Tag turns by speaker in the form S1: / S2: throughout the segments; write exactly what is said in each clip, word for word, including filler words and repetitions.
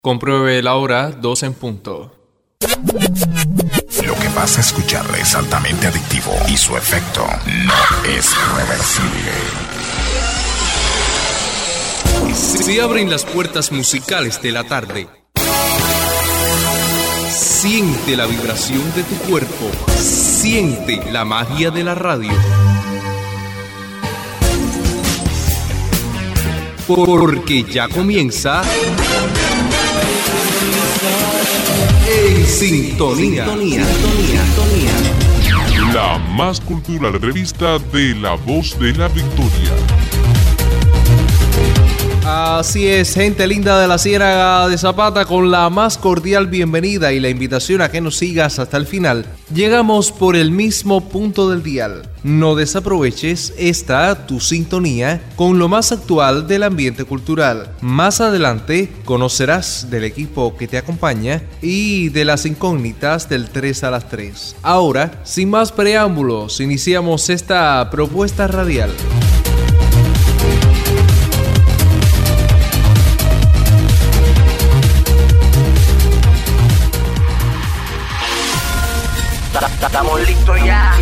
S1: Compruebe la hora, dos en punto.
S2: Lo que vas a escuchar es altamente adictivo y su efecto no es reversible.
S1: Se abren las puertas musicales de la tarde. Siente la vibración de tu cuerpo. Siente la magia de la radio. Porque ya comienza En Sintonía. Sintonía. Sintonía.
S3: La más cultural revista de La Voz de la Victoria.
S1: Así es, gente linda de la Ciénaga de Zapata, con la más cordial bienvenida y la invitación a que nos sigas hasta el final. Llegamos por el mismo punto del dial. No desaproveches esta tu sintonía con lo más actual del ambiente cultural. Más adelante conocerás del equipo que te acompaña y de las incógnitas del tres a las tres. Ahora, sin más preámbulos, iniciamos esta propuesta radial.
S4: Estamos listos ya.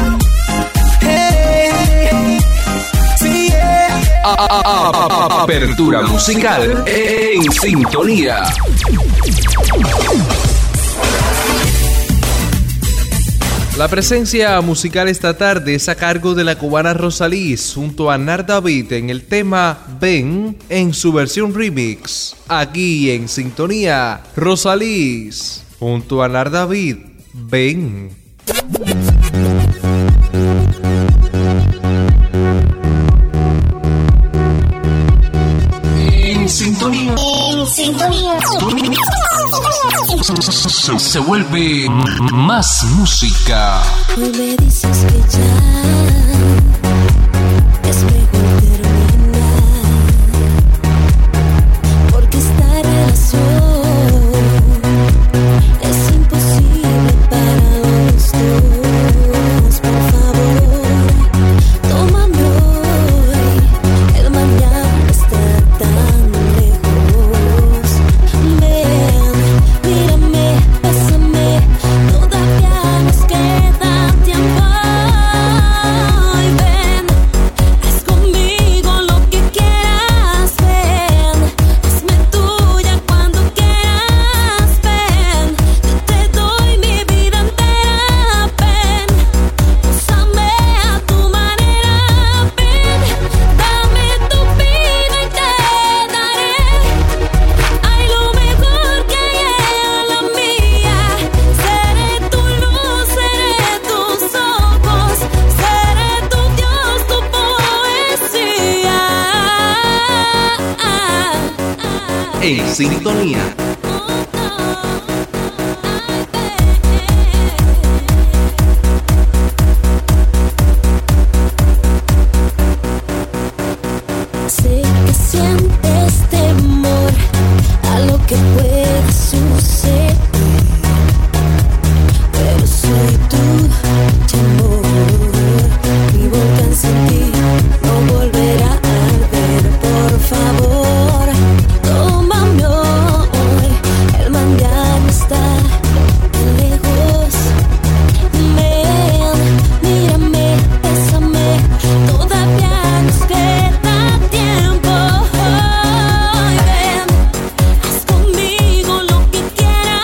S1: Hey, sí, yeah. a, a, a, a, apertura musical en Sintonía. La presencia musical esta tarde es a cargo de la cubana Rosalís junto a Nar David en el tema Ven en su versión remix. Aquí en Sintonía, Rosalís junto a Nar David. Ven. En sintonía.
S5: En sintonía.
S1: Se, se vuelve más música.
S5: Hoy me dices que ya es mejor terminar, porque esta relación es imposible para los dos. Por favor, tómame hoy, el mañana está tan lejos. Ven, mírame, bésame, todavía nos queda tiempo. Y ven, haz conmigo lo que quieras. Ven, hazme tuya cuando quieras. Ven, yo te doy mi vida entera. Ven, úsame a tu manera. Ven, dame tu vida y te daré. Ay, lo mejor que hay en la mía. Seré tu luz, seré tus ojos, seré tu Dios, tu poesía.
S1: En sintonía.
S5: Sé que sientes temor a lo que pueda suceder, pero soy tu temor. Mi volcán sin ti no volverá a arder. Por favor, tómame hoy, el mañana está tan lejos. Ven, mírame, bésame, todavía nos queda tiempo. Ven, haz conmigo lo que quieras.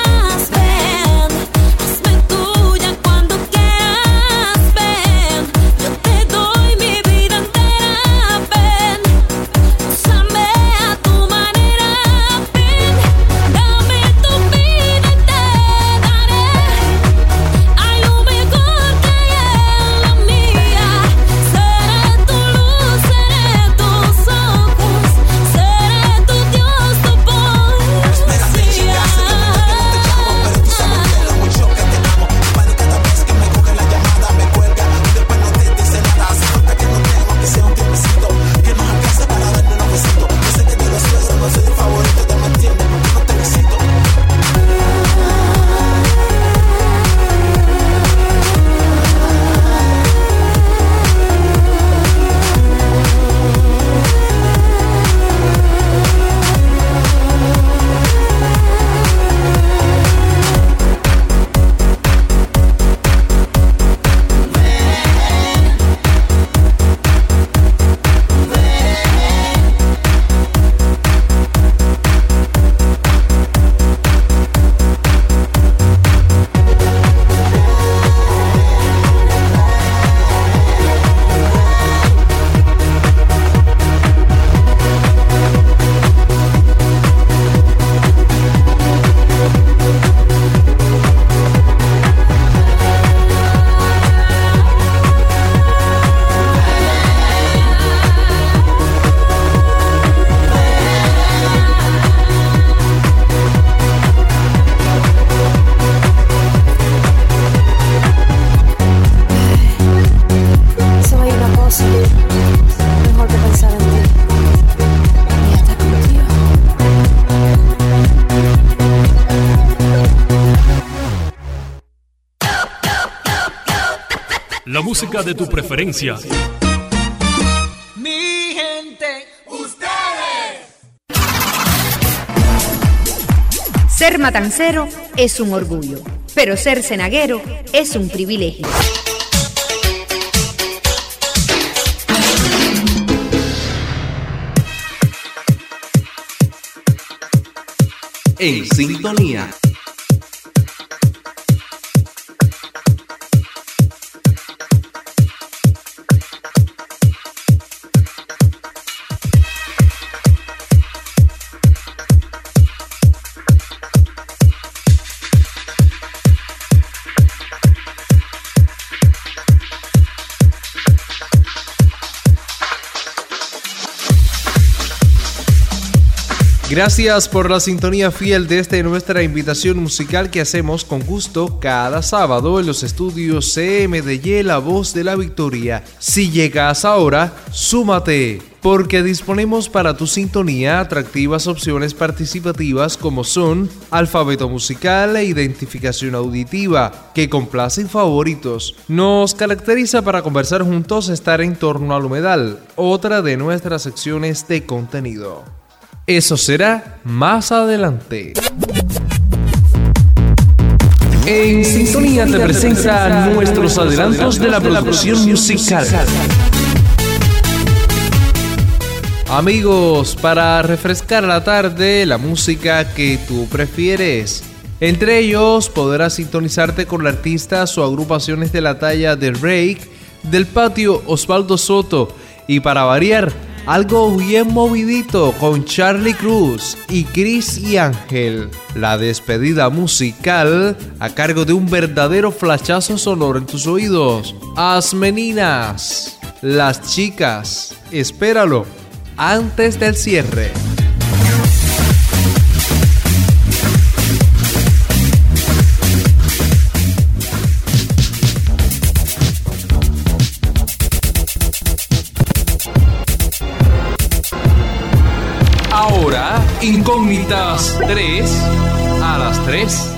S6: la música de tu preferencia.
S7: Mi gente,
S8: ustedes. Ser matancero es un orgullo, pero ser cenaguero es un privilegio.
S1: En sintonía. Gracias por la sintonía fiel de esta nuestra invitación musical que hacemos con gusto cada sábado en los estudios C M D Y, La Voz de la Victoria. Si llegas ahora, súmate, porque disponemos para tu sintonía atractivas opciones participativas como son alfabeto musical e identificación auditiva, que complacen favoritos. Nos caracteriza para conversar juntos estar en torno al humedal, otra de nuestras secciones de contenido. Eso será más adelante. En sintonía te presenta nuestros adelantos de la producción musical. Amigos, para refrescar la tarde, la música que tú prefieres. Entre ellos podrás sintonizarte con artistas o agrupaciones de la talla de Rake, Del Patio, Osvaldo Soto y, para variar, algo bien movidito con Charlie Cruz y Chris y Ángel. La despedida musical a cargo de un verdadero flashazo sonoro en tus oídos. As meninas, las chicas, espéralo antes del cierre. Ahora, Incógnitas tres a las tres.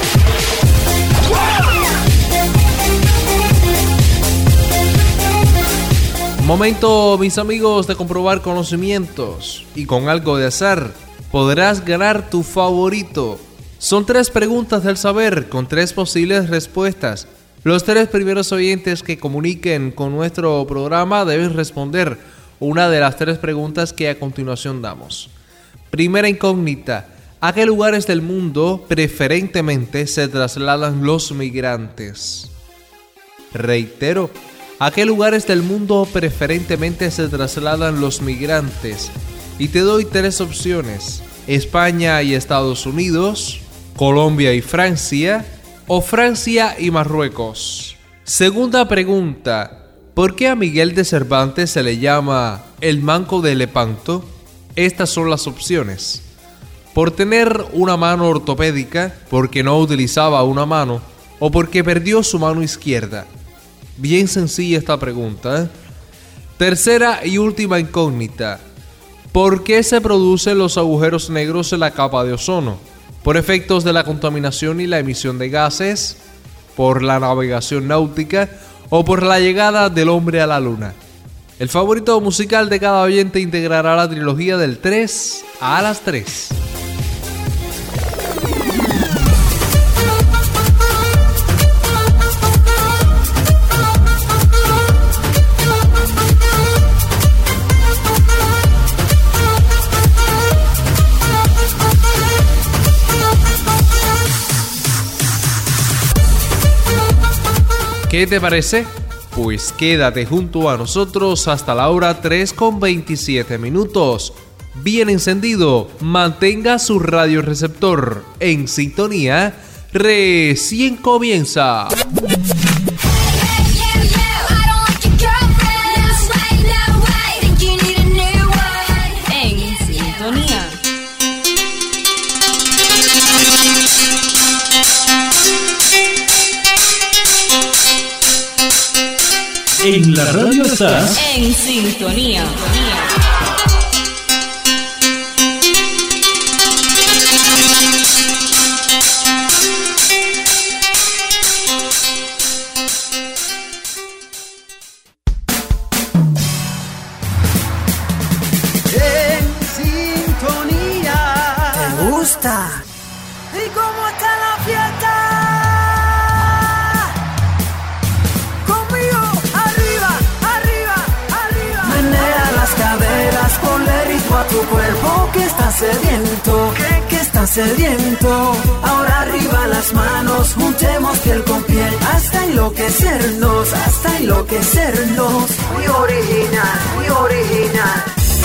S1: Momento, mis amigos, de comprobar conocimientos. Y con algo de azar, podrás ganar tu favorito. Son tres preguntas del saber con tres posibles respuestas. Los tres primeros oyentes que comuniquen con nuestro programa deben responder una de las tres preguntas que a continuación damos. Primera incógnita: ¿a qué lugares del mundo preferentemente se trasladan los migrantes? Reitero, ¿a qué lugares del mundo preferentemente se trasladan los migrantes? Y te doy tres opciones: España y Estados Unidos, Colombia y Francia, o Francia y Marruecos. Segunda pregunta: ¿por qué a Miguel de Cervantes se le llama el Manco de Lepanto? Estas son las opciones: por tener una mano ortopédica, porque no utilizaba una mano, o porque perdió su mano izquierda. Bien sencilla esta pregunta, ¿eh? Tercera y última incógnita: ¿por qué se producen los agujeros negros en la capa de ozono? ¿Por efectos de la contaminación y la emisión de gases? ¿Por la navegación náutica? ¿O por la llegada del hombre a la luna? El favorito musical de cada oyente integrará la trilogía del tres a las tres. ¿Qué te parece? Pues quédate junto a nosotros hasta la hora tres con veintisiete minutos. Bien encendido, mantenga su radioreceptor en sintonía. Recién comienza.
S8: En sintonía.
S6: En la radio estás
S8: en sintonía.
S7: fiesta. ¿Y cómo está la fiesta? Conmigo, arriba, arriba, arriba. Menea las caderas, ponle ritmo a tu cuerpo que está sediento, que, que está sediento. Ahora arriba las manos, juntemos piel con piel hasta enloquecernos, hasta enloquecernos. Muy original, muy original.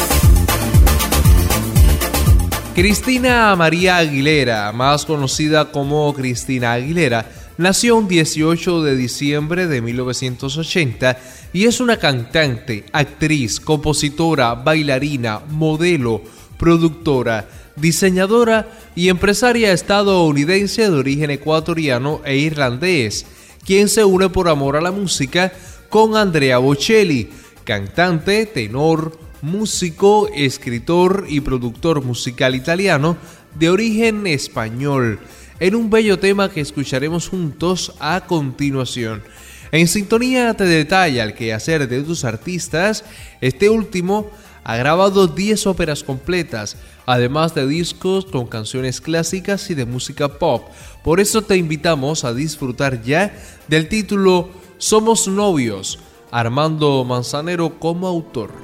S1: Cristina María Aguilera, más conocida como Cristina Aguilera, nació un dieciocho de diciembre de mil novecientos ochenta y es una cantante, actriz, compositora, bailarina, modelo, productora, diseñadora y empresaria estadounidense de origen ecuatoriano e irlandés, quien se une por amor a la música con Andrea Bocelli, cantante, tenor, músico, escritor y productor musical italiano de origen español, en un bello tema que escucharemos juntos a continuación. En Sintonía te detalla el quehacer de tus artistas. Este último ha grabado diez óperas completas, además de discos con canciones clásicas y de música pop. Por eso te invitamos a disfrutar ya del título Somos Novios, Armando Manzanero como autor.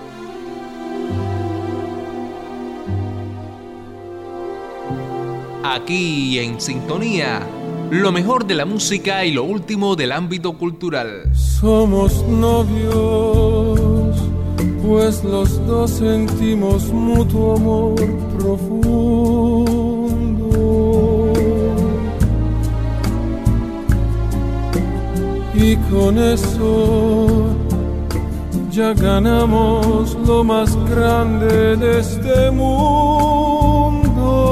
S1: Aquí en Sintonía, lo mejor de la música y lo último del ámbito cultural.
S9: Somos novios, pues los dos sentimos mutuo amor profundo. Y con eso ya ganamos lo más grande de este mundo.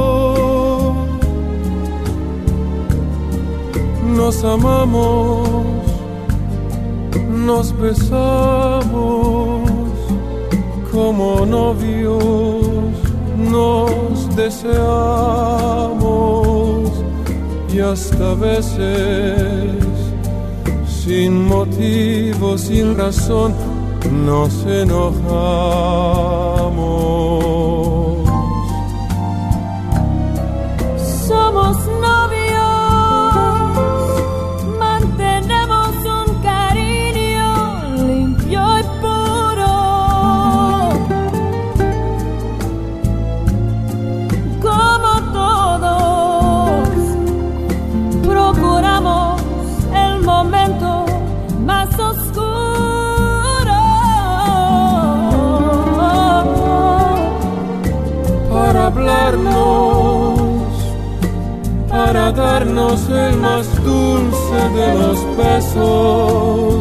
S9: Nos amamos, nos besamos como novios, nos deseamos y hasta veces sin motivo, sin razón, nos enojamos.
S5: Somos mantenemos un cariño limpio y puro, como todos procuramos el momento más oscuro
S9: para hablarnos, para darnos el más dulce de los besos,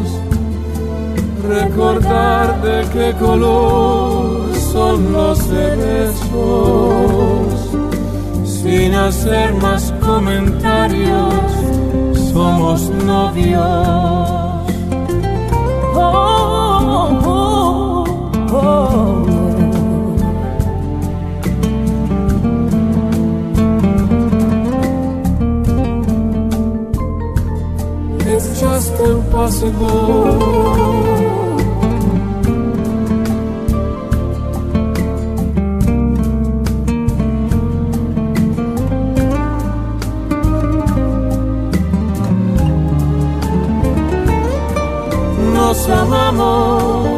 S9: recordar de qué color son los cerezos, sin hacer más comentarios, somos novios. Oh, oh, oh, oh. It's just impossible. Nos amamos,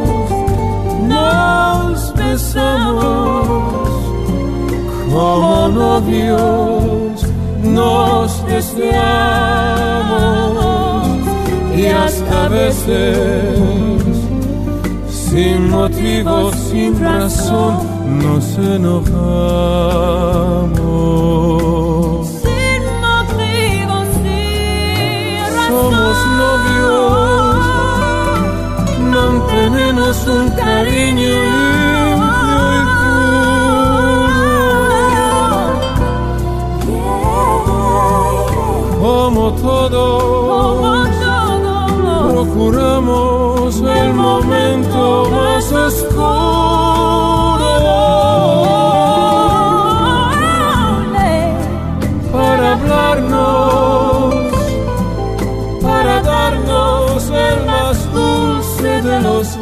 S9: nos besamos como novios, nos deseamos y hasta veces sin motivo, sin razón nos enojamos.
S5: Sin motivo, sin razón.
S9: Somos novios, mantenemos un cariño limpio y puro. Como todos procuramos el momento más oscuro para hablarnos, para darnos el más dulce de los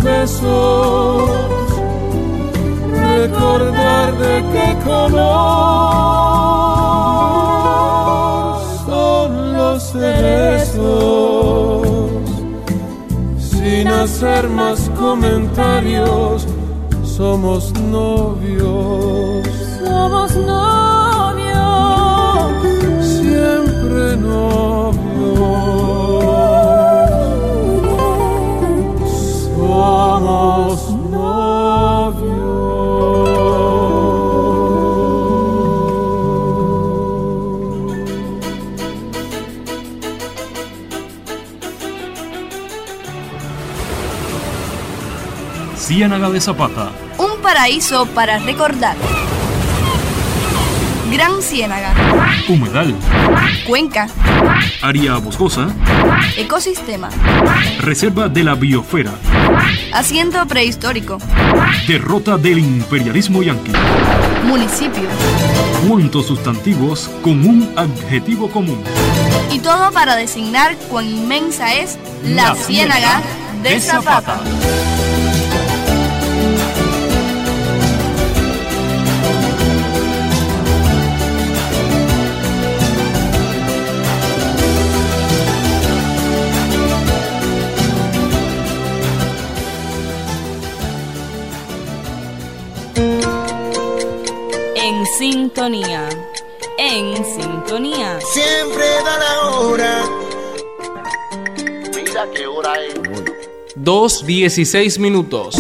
S9: besos, recordar de qué color hacer más comentarios. Somos novios.
S5: Somos novios.
S9: Siempre novios. Somos novios.
S6: Ciénaga de Zapata.
S10: Un paraíso para recordar. Gran Ciénaga.
S6: Humedal.
S10: Cuenca.
S6: Área boscosa.
S10: Ecosistema.
S6: Reserva de la biosfera.
S10: Asiento prehistórico.
S6: Derrota del imperialismo yanqui.
S10: Municipio.
S6: Cuantos sustantivos con un adjetivo común.
S10: Y todo para designar cuán inmensa es la, la Ciénaga de, de Zapata. Zapata.
S11: En sintonía, en sintonía.
S12: Siempre da la hora.
S13: Mira qué hora es.
S1: dos dieciséis minutos.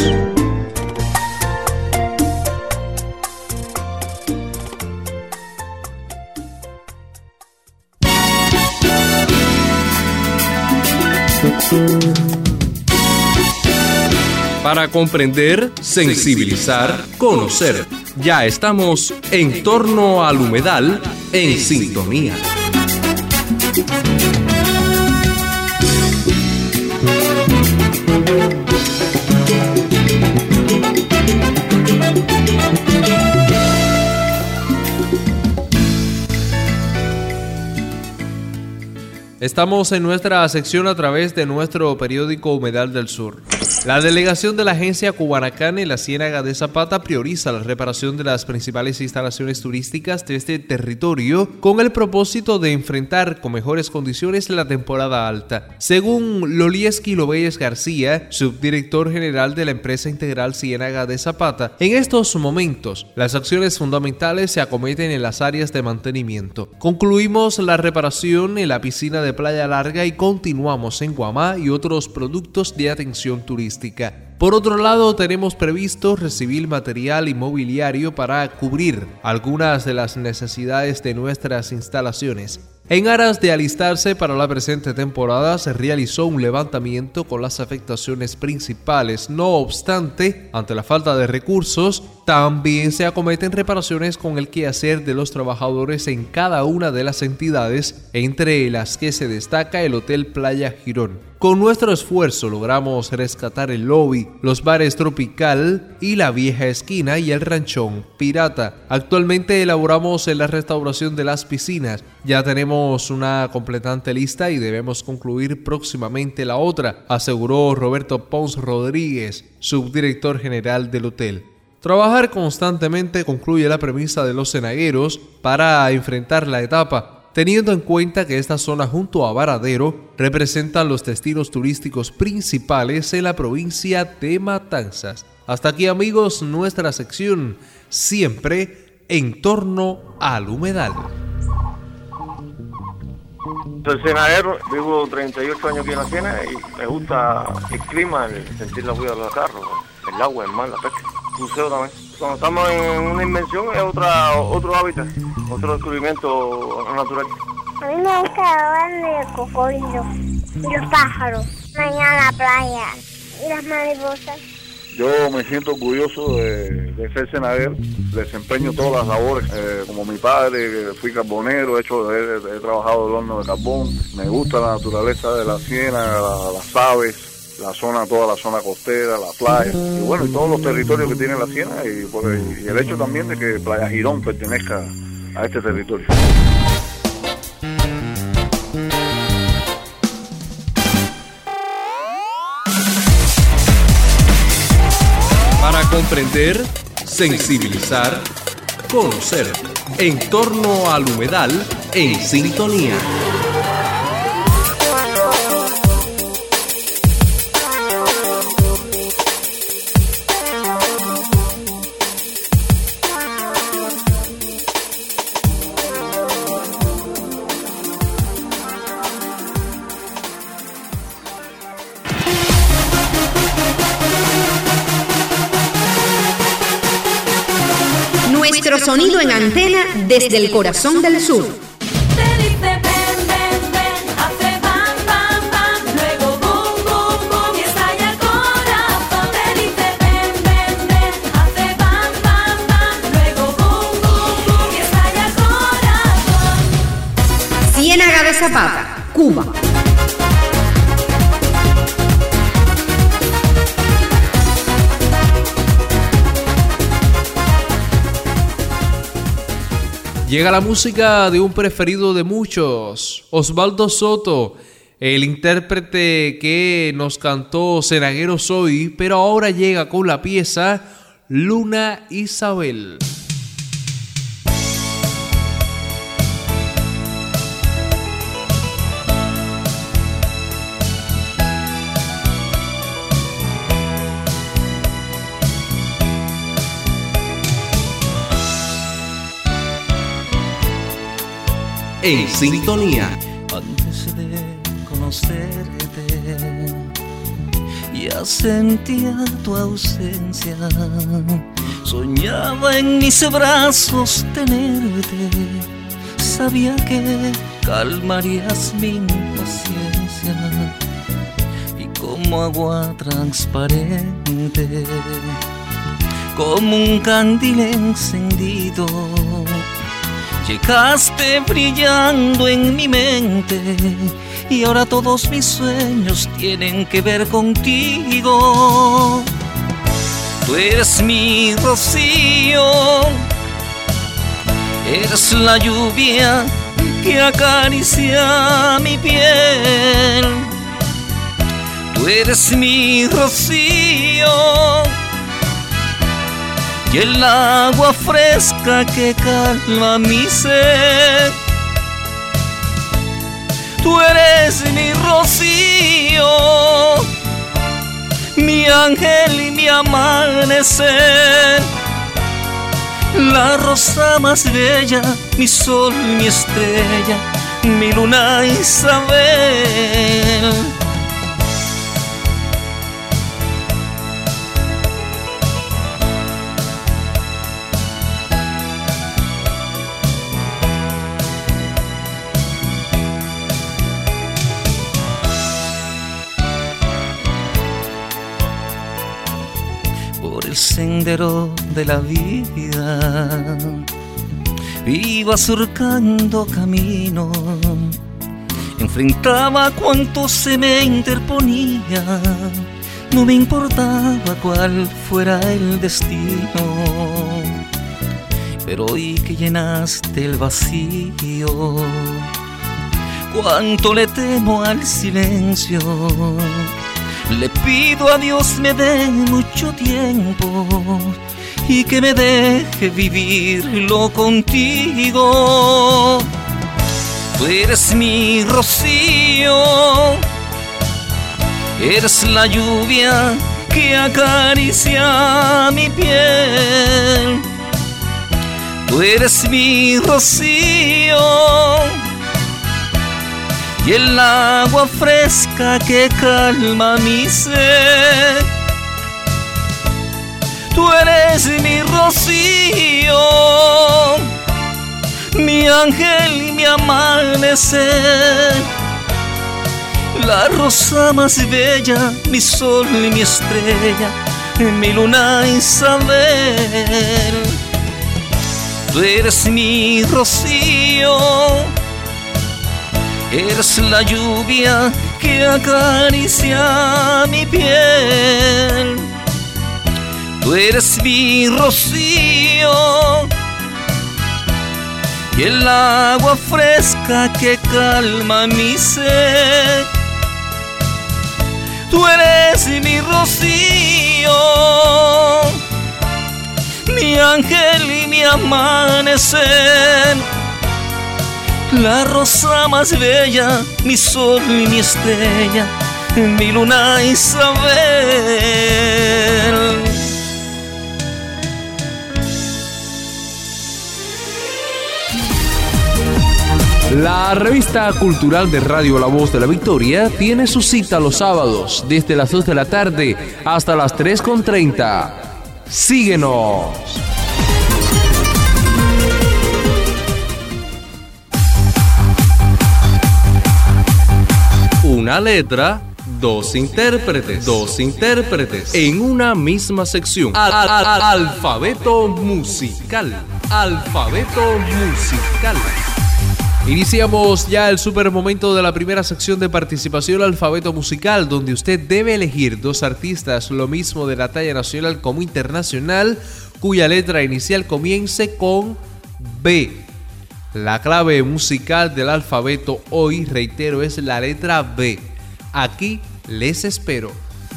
S1: Para comprender, sensibilizar, conocer. Ya estamos en torno al humedal en sintonía. Estamos en nuestra sección a través de nuestro periódico Humedal del Sur. La delegación de la agencia Cubanacán en la Ciénaga de Zapata prioriza la reparación de las principales instalaciones turísticas de este territorio con el propósito de enfrentar con mejores condiciones la temporada alta. Según Lolieski Lobelles García, subdirector general de la empresa integral Ciénaga de Zapata, en estos momentos las acciones fundamentales se acometen en las áreas de mantenimiento. Concluimos la reparación en la piscina de Playa Larga y continuamos en Guamá y otros productos de atención turística. Por otro lado, tenemos previsto recibir material inmobiliario para cubrir algunas de las necesidades de nuestras instalaciones. En aras de alistarse para la presente temporada, se realizó un levantamiento con las afectaciones principales. No obstante, ante la falta de recursos, también se acometen reparaciones con el quehacer de los trabajadores en cada una de las entidades, entre las que se destaca el Hotel Playa Girón. Con nuestro esfuerzo logramos rescatar el lobby, los bares Tropical y la Vieja Esquina y el Ranchón Pirata. Actualmente elaboramos en la restauración de las piscinas. Ya tenemos una completante lista y debemos concluir próximamente la otra, aseguró Roberto Pons Rodríguez, subdirector general del hotel. Trabajar constantemente concluye la premisa de los cenagueros para enfrentar la etapa, teniendo en cuenta que esta zona junto a Varadero representan los destinos turísticos principales en la provincia de Matanzas. Hasta aquí, amigos, nuestra sección siempre en torno al humedal.
S13: Soy cenadero, vivo treinta y ocho años aquí en la Ciénaga y me gusta el clima, el sentir la huella de los carros, el agua, el mar, la pesca. Buceo también. Cuando estamos en una invención es otra, otro hábitat, otro descubrimiento natural.
S14: A mí me gusta ver el cocodrilo y los pájaros, mañana la playa y las mariposas.
S15: Yo me siento orgulloso de, de ser cenadero, desempeño todas las labores, eh, como mi padre, fui carbonero, he, hecho, he, he trabajado el horno de carbón, me gusta la naturaleza de la ciénaga, la, las aves, la zona, toda la zona costera, la playa, y bueno, y todos los territorios que tiene la ciénaga, y, pues, y el hecho también de que Playa Girón pertenezca a este territorio.
S1: Para comprender, sensibilizar, conocer. En torno al humedal, en sintonía.
S8: sonido en antena desde el corazón del sur.
S5: Te dice ven, ven, ven, hace bam, bam, bam, luego boom, boom, boom y estalla el corazón. Te dice ven, ven, ven, hace bam, bam, bam, luego boom, boom, boom y estalla el corazón.
S8: Ciénaga de Zapata, Cuba.
S1: Llega la música de un preferido de muchos, Osvaldo Soto, el intérprete que nos cantó Cenaguero Soy, pero ahora llega con la pieza Luna Isabel. En sintonía.
S16: Antes de conocerte, ya sentía tu ausencia. Soñaba en mis brazos tenerte. Sabía que calmarías mi impaciencia. Y como agua transparente, como un candil encendido, llegaste brillando en mi mente y ahora todos mis sueños tienen que ver contigo. Tú eres mi rocío, eres la lluvia que acaricia mi piel. Tú eres mi rocío y el agua fresca que calma mi sed. Tú eres mi rocío, mi ángel y mi amanecer, la rosa más bella, mi sol, mi estrella, mi luna Isabel. Sendero de la vida iba surcando camino, enfrentaba cuanto se me interponía, no me importaba cuál fuera el destino, pero hoy que llenaste el vacío, cuánto le temo al silencio. Le pido a Dios me dé mucho tiempo y que me deje vivirlo contigo. Tú eres mi rocío, eres la lluvia que acaricia mi piel. Tú eres mi rocío y el agua fresca que calma mi sed. Tú eres mi rocío, mi ángel y mi amanecer, la rosa más bella, mi sol y mi estrella, mi luna Isabel. Tú eres mi rocío, eres la lluvia que acaricia mi piel. Tú eres mi rocío y el agua fresca que calma mi sed. Tú eres mi rocío, mi ángel y mi amanecer, la rosa más bella, mi sol y mi estrella, mi luna Isabel.
S1: La revista cultural de Radio La Voz de la Victoria tiene su cita los sábados desde las dos de la tarde hasta las tres con treinta. Síguenos. Una letra, dos intérpretes, dos intérpretes en una misma sección. Al, al, al, alfabeto musical, alfabeto musical. Iniciamos ya el super momento de la primera sección de participación, alfabeto musical, donde usted debe elegir dos artistas, lo mismo de la talla nacional como internacional, cuya letra inicial comience con B. La clave musical del alfabeto hoy, reitero, es la letra B. Aquí les espero.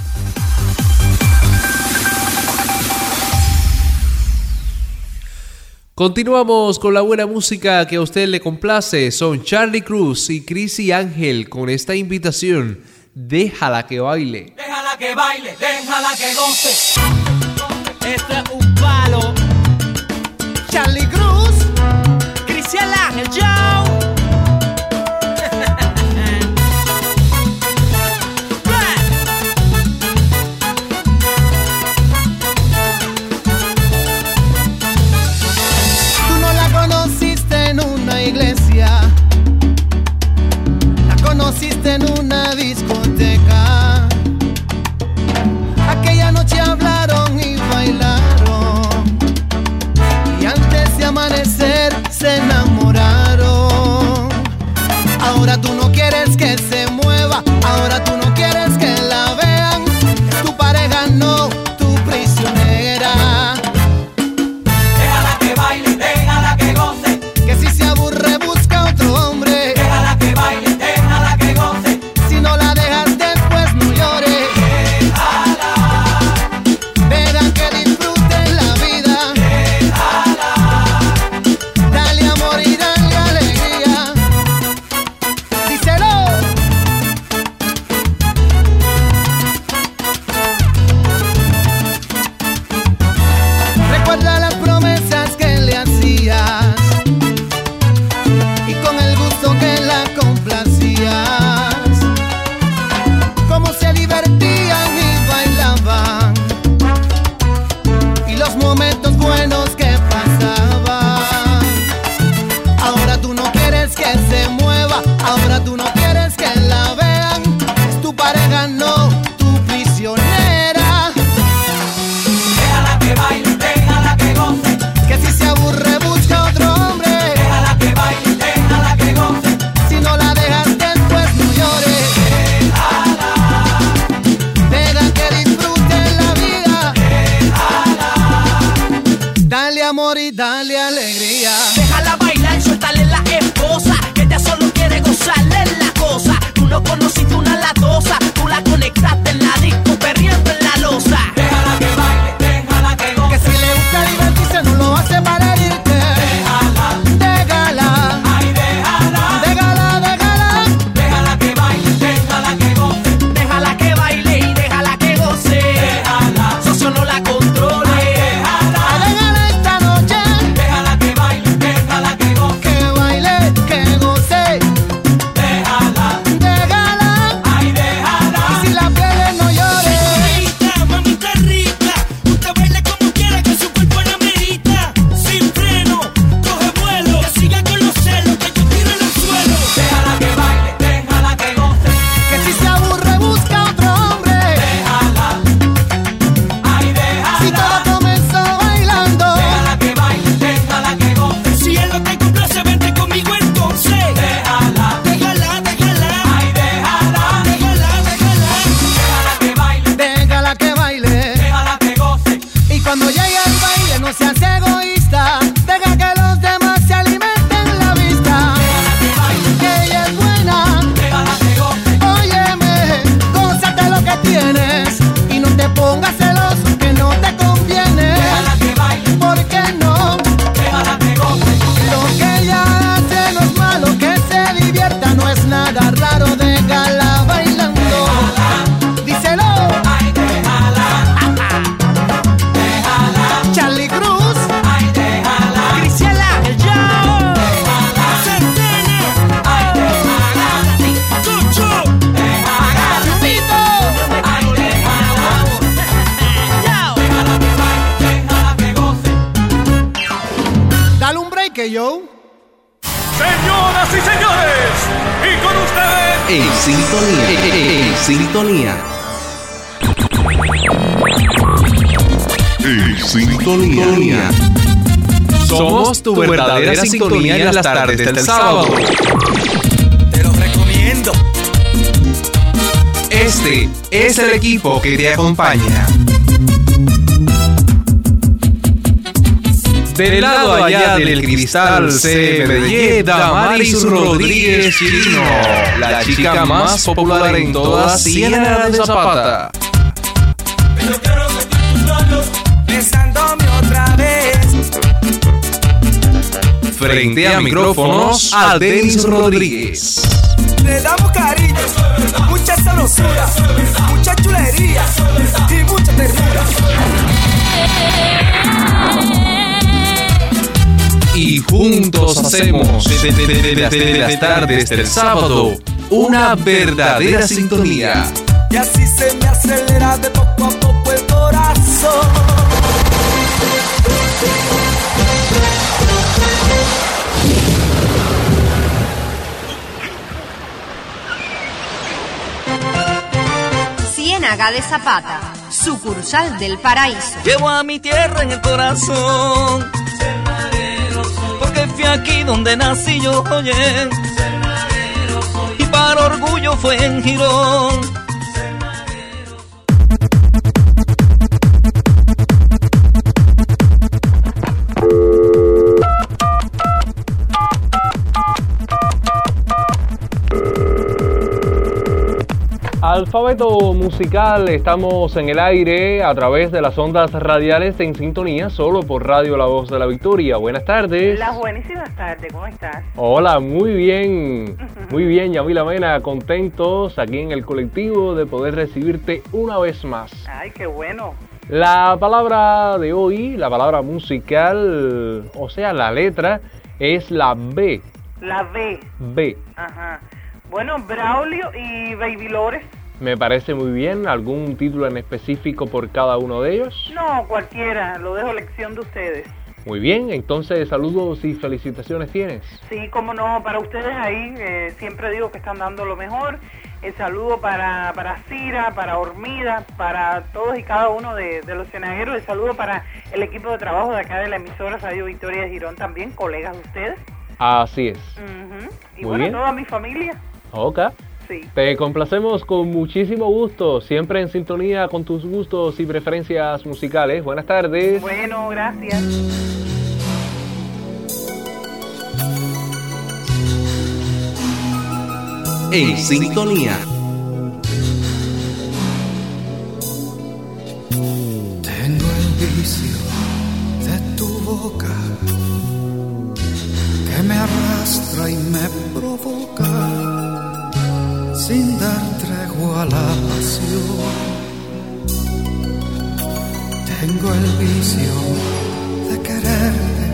S1: Continuamos con la buena música que a usted le complace. Son Charlie Cruz y Chrissy Ángel con esta invitación. Déjala que baile.
S17: Déjala que baile, déjala que goce. Este es un palo. Charlie Cruz, Chrissy Ángel, Joe.
S18: Iglesia, la conociste en una discoteca. Aquella noche hablaron y bailaron, y antes de amanecer se enamoraron. Ahora tú no quieres que se mueva, ahora tú no quieres que la vean. Es tu pareja, no tu prisionera.
S17: Déjala que baile, déjala que goce.
S18: Que si se aburre busca otro hombre.
S17: Déjala que baile, déjala que goce.
S18: Si no la dejas después no llores.
S17: Déjala.
S18: Deja que disfruten la vida.
S17: Déjala.
S18: Dale amor y dale alegría. Díselo. Recuerda las promesas que le hacías y con el gusto que la complacías, cómo se divertían y bailaban, y los momentos buenos que pasaban. Ahora tú no quieres que se mueva, ahora tú no quieres que la vean. Es tu pareja, no tu prisionera.
S17: Déjala que baile, déjala que goce.
S18: Que si se aburre busca otro hombre.
S17: Déjala que baile, déjala que goce.
S18: Si no la dejas después no llores.
S17: Déjala.
S18: Deja que disfruten la vida.
S17: Déjala.
S18: Dale amor y dale alegría.
S17: Déjala bailar, suéltale la esposa, que ella solo quiere gozarle la cosa. Tú no conociste una latosa, tú la conectaste en la disco, perdiendo en la losa. Déjala que baile, déjala que goce.
S18: Que si le gusta divertirse no lo hace para herirte.
S17: Déjala,
S18: Déjala,
S17: ay déjala.
S18: déjala, déjala.
S17: Déjala que baile, déjala que goce. Déjala que baile y déjala que goce. Déjala, socio no la controle. Déjala,
S18: Déjala esta noche.
S17: déjala que baile.
S1: En sintonía, en sintonía.
S3: En sintonía.
S1: Somos tu verdadera sintonía en las tardes del sábado.
S17: Te lo recomiendo.
S1: Este es el equipo que te acompaña. Del lado allá del cristal C M D Y, Damaris Rodríguez Chirino, la chica más popular en toda Ciénaga de Zapata.
S17: Pero quiero sentir tus labios besándome otra vez.
S1: Frente a micrófonos, a Denis Rodríguez.
S17: Le damos cariño, mucha sabrosura, mucha chulería y mucha ternura.
S1: Y juntos hacemos de, de, de, de, de las tardes del sábado una verdadera sintonía.
S17: Y así se me acelera de poco a poco el corazón.
S8: Ciénaga de Zapata, sucursal del paraíso.
S16: Llevo a mi tierra en el corazón, porque fui aquí donde nací yo, oye, y para orgullo fue en Girón.
S1: Alfabeto musical, estamos en el aire a través de las ondas radiales En Sintonía, solo por Radio La Voz de la Victoria. Buenas tardes.
S19: Las buenísimas tardes, ¿cómo estás?
S1: Hola, muy bien, muy bien, Yamila Mena, contentos aquí en el colectivo de poder recibirte una vez más.
S19: Ay, qué bueno.
S1: La palabra de hoy, la palabra musical, o sea, la letra, es la B.
S19: La B.
S1: B.
S19: Ajá. Bueno, Braulio y Baby Lores.
S1: Me parece muy bien. ¿Algún título en específico por cada uno de ellos?
S19: No, cualquiera. Lo dejo a elección de ustedes.
S1: Muy bien. Entonces, saludos y felicitaciones tienes.
S19: Sí, cómo no. Para ustedes ahí, eh, siempre digo que están dando lo mejor. El saludo para, para Cira, para Hormida, para todos y cada uno de, de los cienagueros. El saludo para el equipo de trabajo de acá de la emisora Radio Victoria de Girón también, colegas de ustedes.
S1: Así es.
S19: Uh-huh. Y
S1: muy
S19: bueno,
S1: bien.
S19: Toda mi familia.
S1: Ok.
S19: Sí.
S1: Te complacemos con muchísimo gusto, siempre en sintonía con tus gustos y preferencias musicales. Buenas tardes.
S19: Bueno, gracias.
S1: En sintonía.
S7: Tengo el vicio de tu boca que me arrastra y me provoca sin dar tregua a la pasión. Tengo el vicio de quererte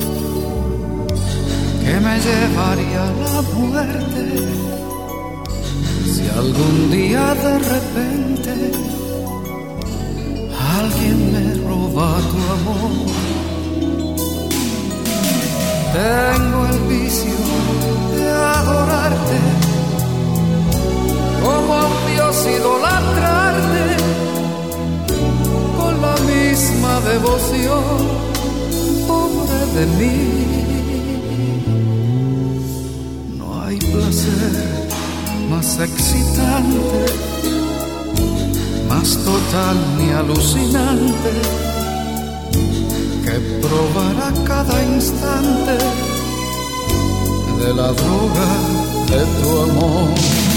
S7: que me llevaría a la muerte si algún día de repente alguien me roba tu amor. Tengo el vicio de adorarte como a un dios, idolatrarte con la misma devoción, pobre de mí. No hay placer más excitante, más total ni alucinante que probar a cada instante de la droga de tu amor.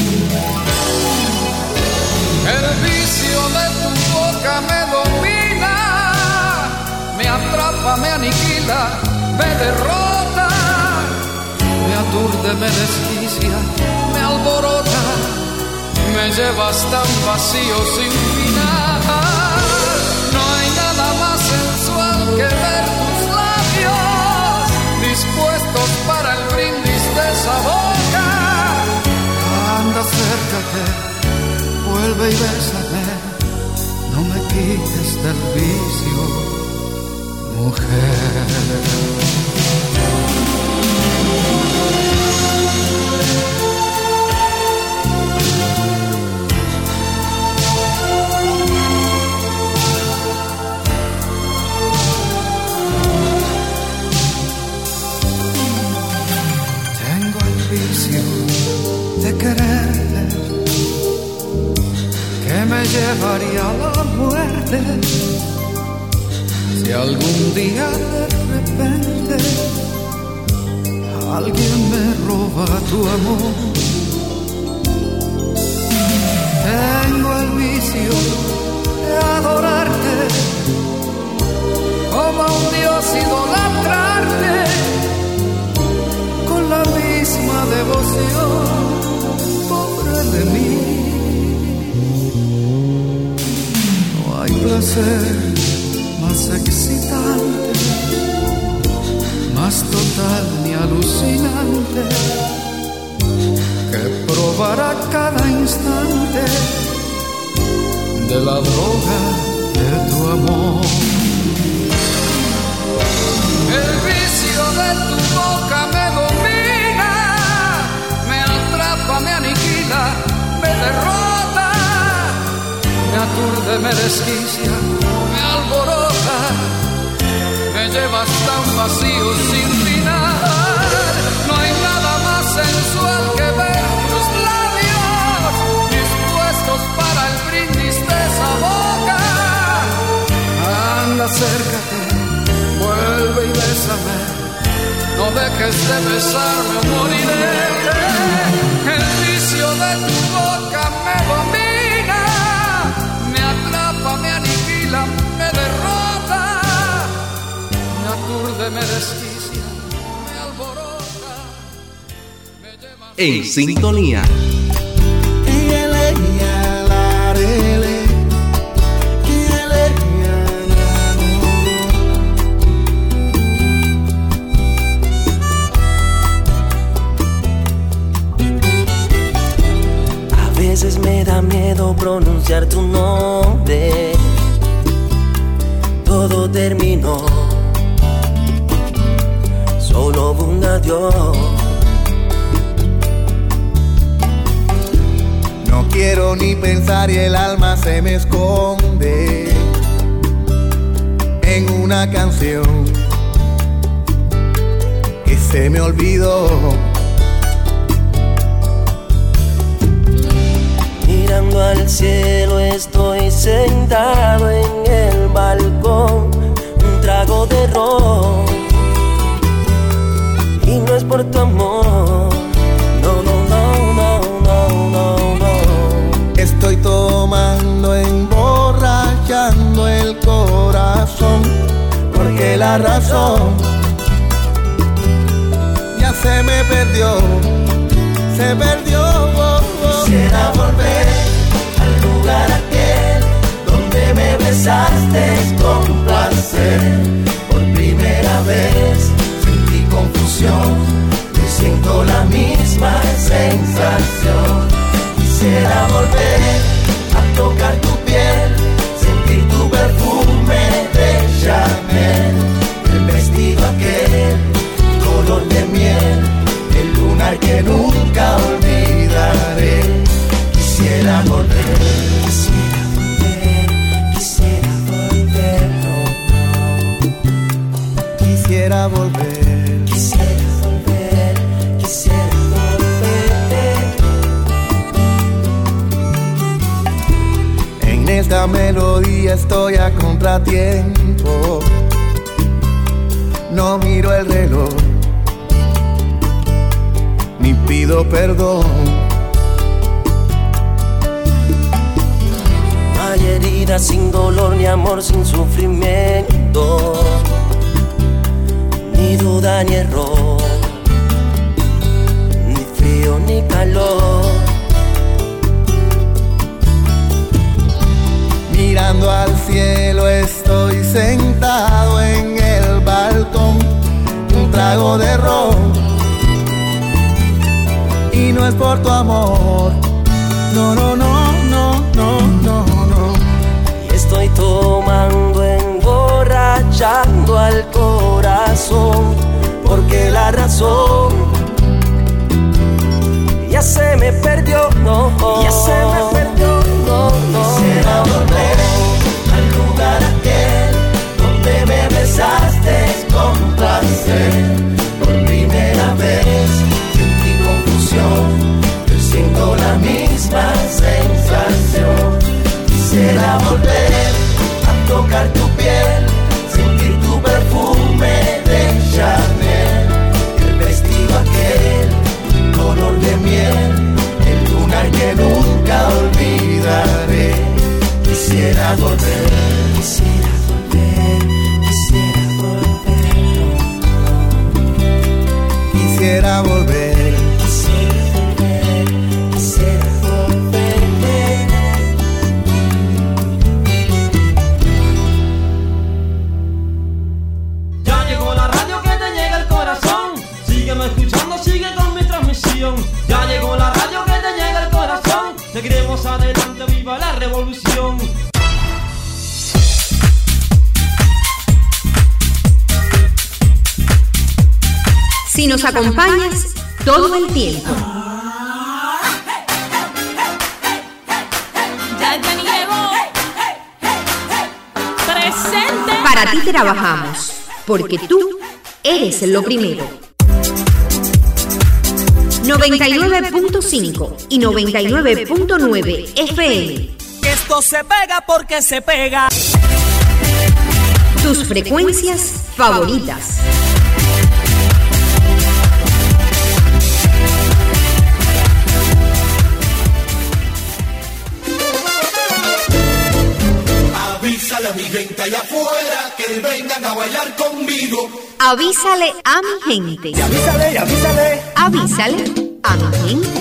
S7: El vicio de tu boca me domina, me atrapa, me aniquila, me derrota, me aturde, me desquicia, me alborota, me lleva hasta un vacío sin final. No hay nada más sensual que ver tus labios dispuestos para el brindis de esa boca. Anda, acércate, vuelve y bésame, no me quites del vicio, mujer.
S18: de querer que me llevaría a la muerte si algún día de repente alguien me roba tu amor. Tengo el vicio de adorarte, como a un dios idolatrarte, con la misma devoción, pobre de mí. No hay placer más excitante, más total ni alucinante, que probar a cada instante de la droga de tu amor. El vicio de tu boca me domina, me atrapa, me aniquila, me derrota, me aturde, me desquicia, me alborota, me lleva hasta un vacío sin final. No hay nada más sensual que ver tus labios dispuestos para el brindis de esa boca. Anda, acércate, vuelve y bésame, no dejes de besarme o moriré. El vicio de tu boca me domina, me atrapa, me aniquila, me derrota, me aturde, me desquicia, me alborota, me lleva...
S1: En sintonía.
S20: A veces me da miedo pronunciar tu nombre. Todo terminó, solo un adiós.
S18: No quiero ni pensar y el alma se me esconde en una canción que se me olvidó.
S20: Mirando al cielo estoy sentado en el balcón, un trago de ron, y no es por tu amor, no, no, no, no, no, no, no.
S18: Estoy tomando, emborrachando el corazón, porque la razón ya se me perdió, se perdió.
S20: Quisiera volver al lugar aquel donde me besaste con placer. Por primera vez sentí confusión, y siento la misma sensación. Quisiera volver a tocar tu piel, sentir tu perfume de Chanel, el vestido aquel, color de miel, el lunar que nunca olvidaré. Quisiera volver, quisiera volver, quisiera volver, no, no.
S18: Quisiera volver,
S20: quisiera volver, quisiera volver.
S18: En esta melodía estoy a contratiempo, no miro el reloj, ni pido perdón.
S20: Hay heridas sin dolor, ni amor sin sufrimiento, ni duda ni error, ni frío ni calor.
S18: Mirando al cielo estoy sentado en el balcón, un trago de ron, y no es por tu amor, no, no, no, no, no, no, no.
S20: Y estoy tomando, emborrachando al corazón, porque la razón ya se me perdió, no, ya se me perdió, no, no. Quisiera volver al lugar aquel donde me besaste con placer. Por primera vez sentí confusión, yo
S21: seguiremos adelante, viva la revolución.
S8: Si nos acompañas todo el tiempo.
S11: Ya Jenny llegó. Presente.
S8: Para ti trabajamos, porque tú eres lo primero. noventa y nueve punto cinco y noventa y nueve punto nueve F M.
S17: Esto se pega porque se pega.
S8: Tus frecuencias favoritas.
S12: Avísale a mi gente allá afuera que vengan a bailar conmigo.
S8: Avísale a mi gente.
S17: Y avísale, y avísale.
S8: Avísale a mi gente.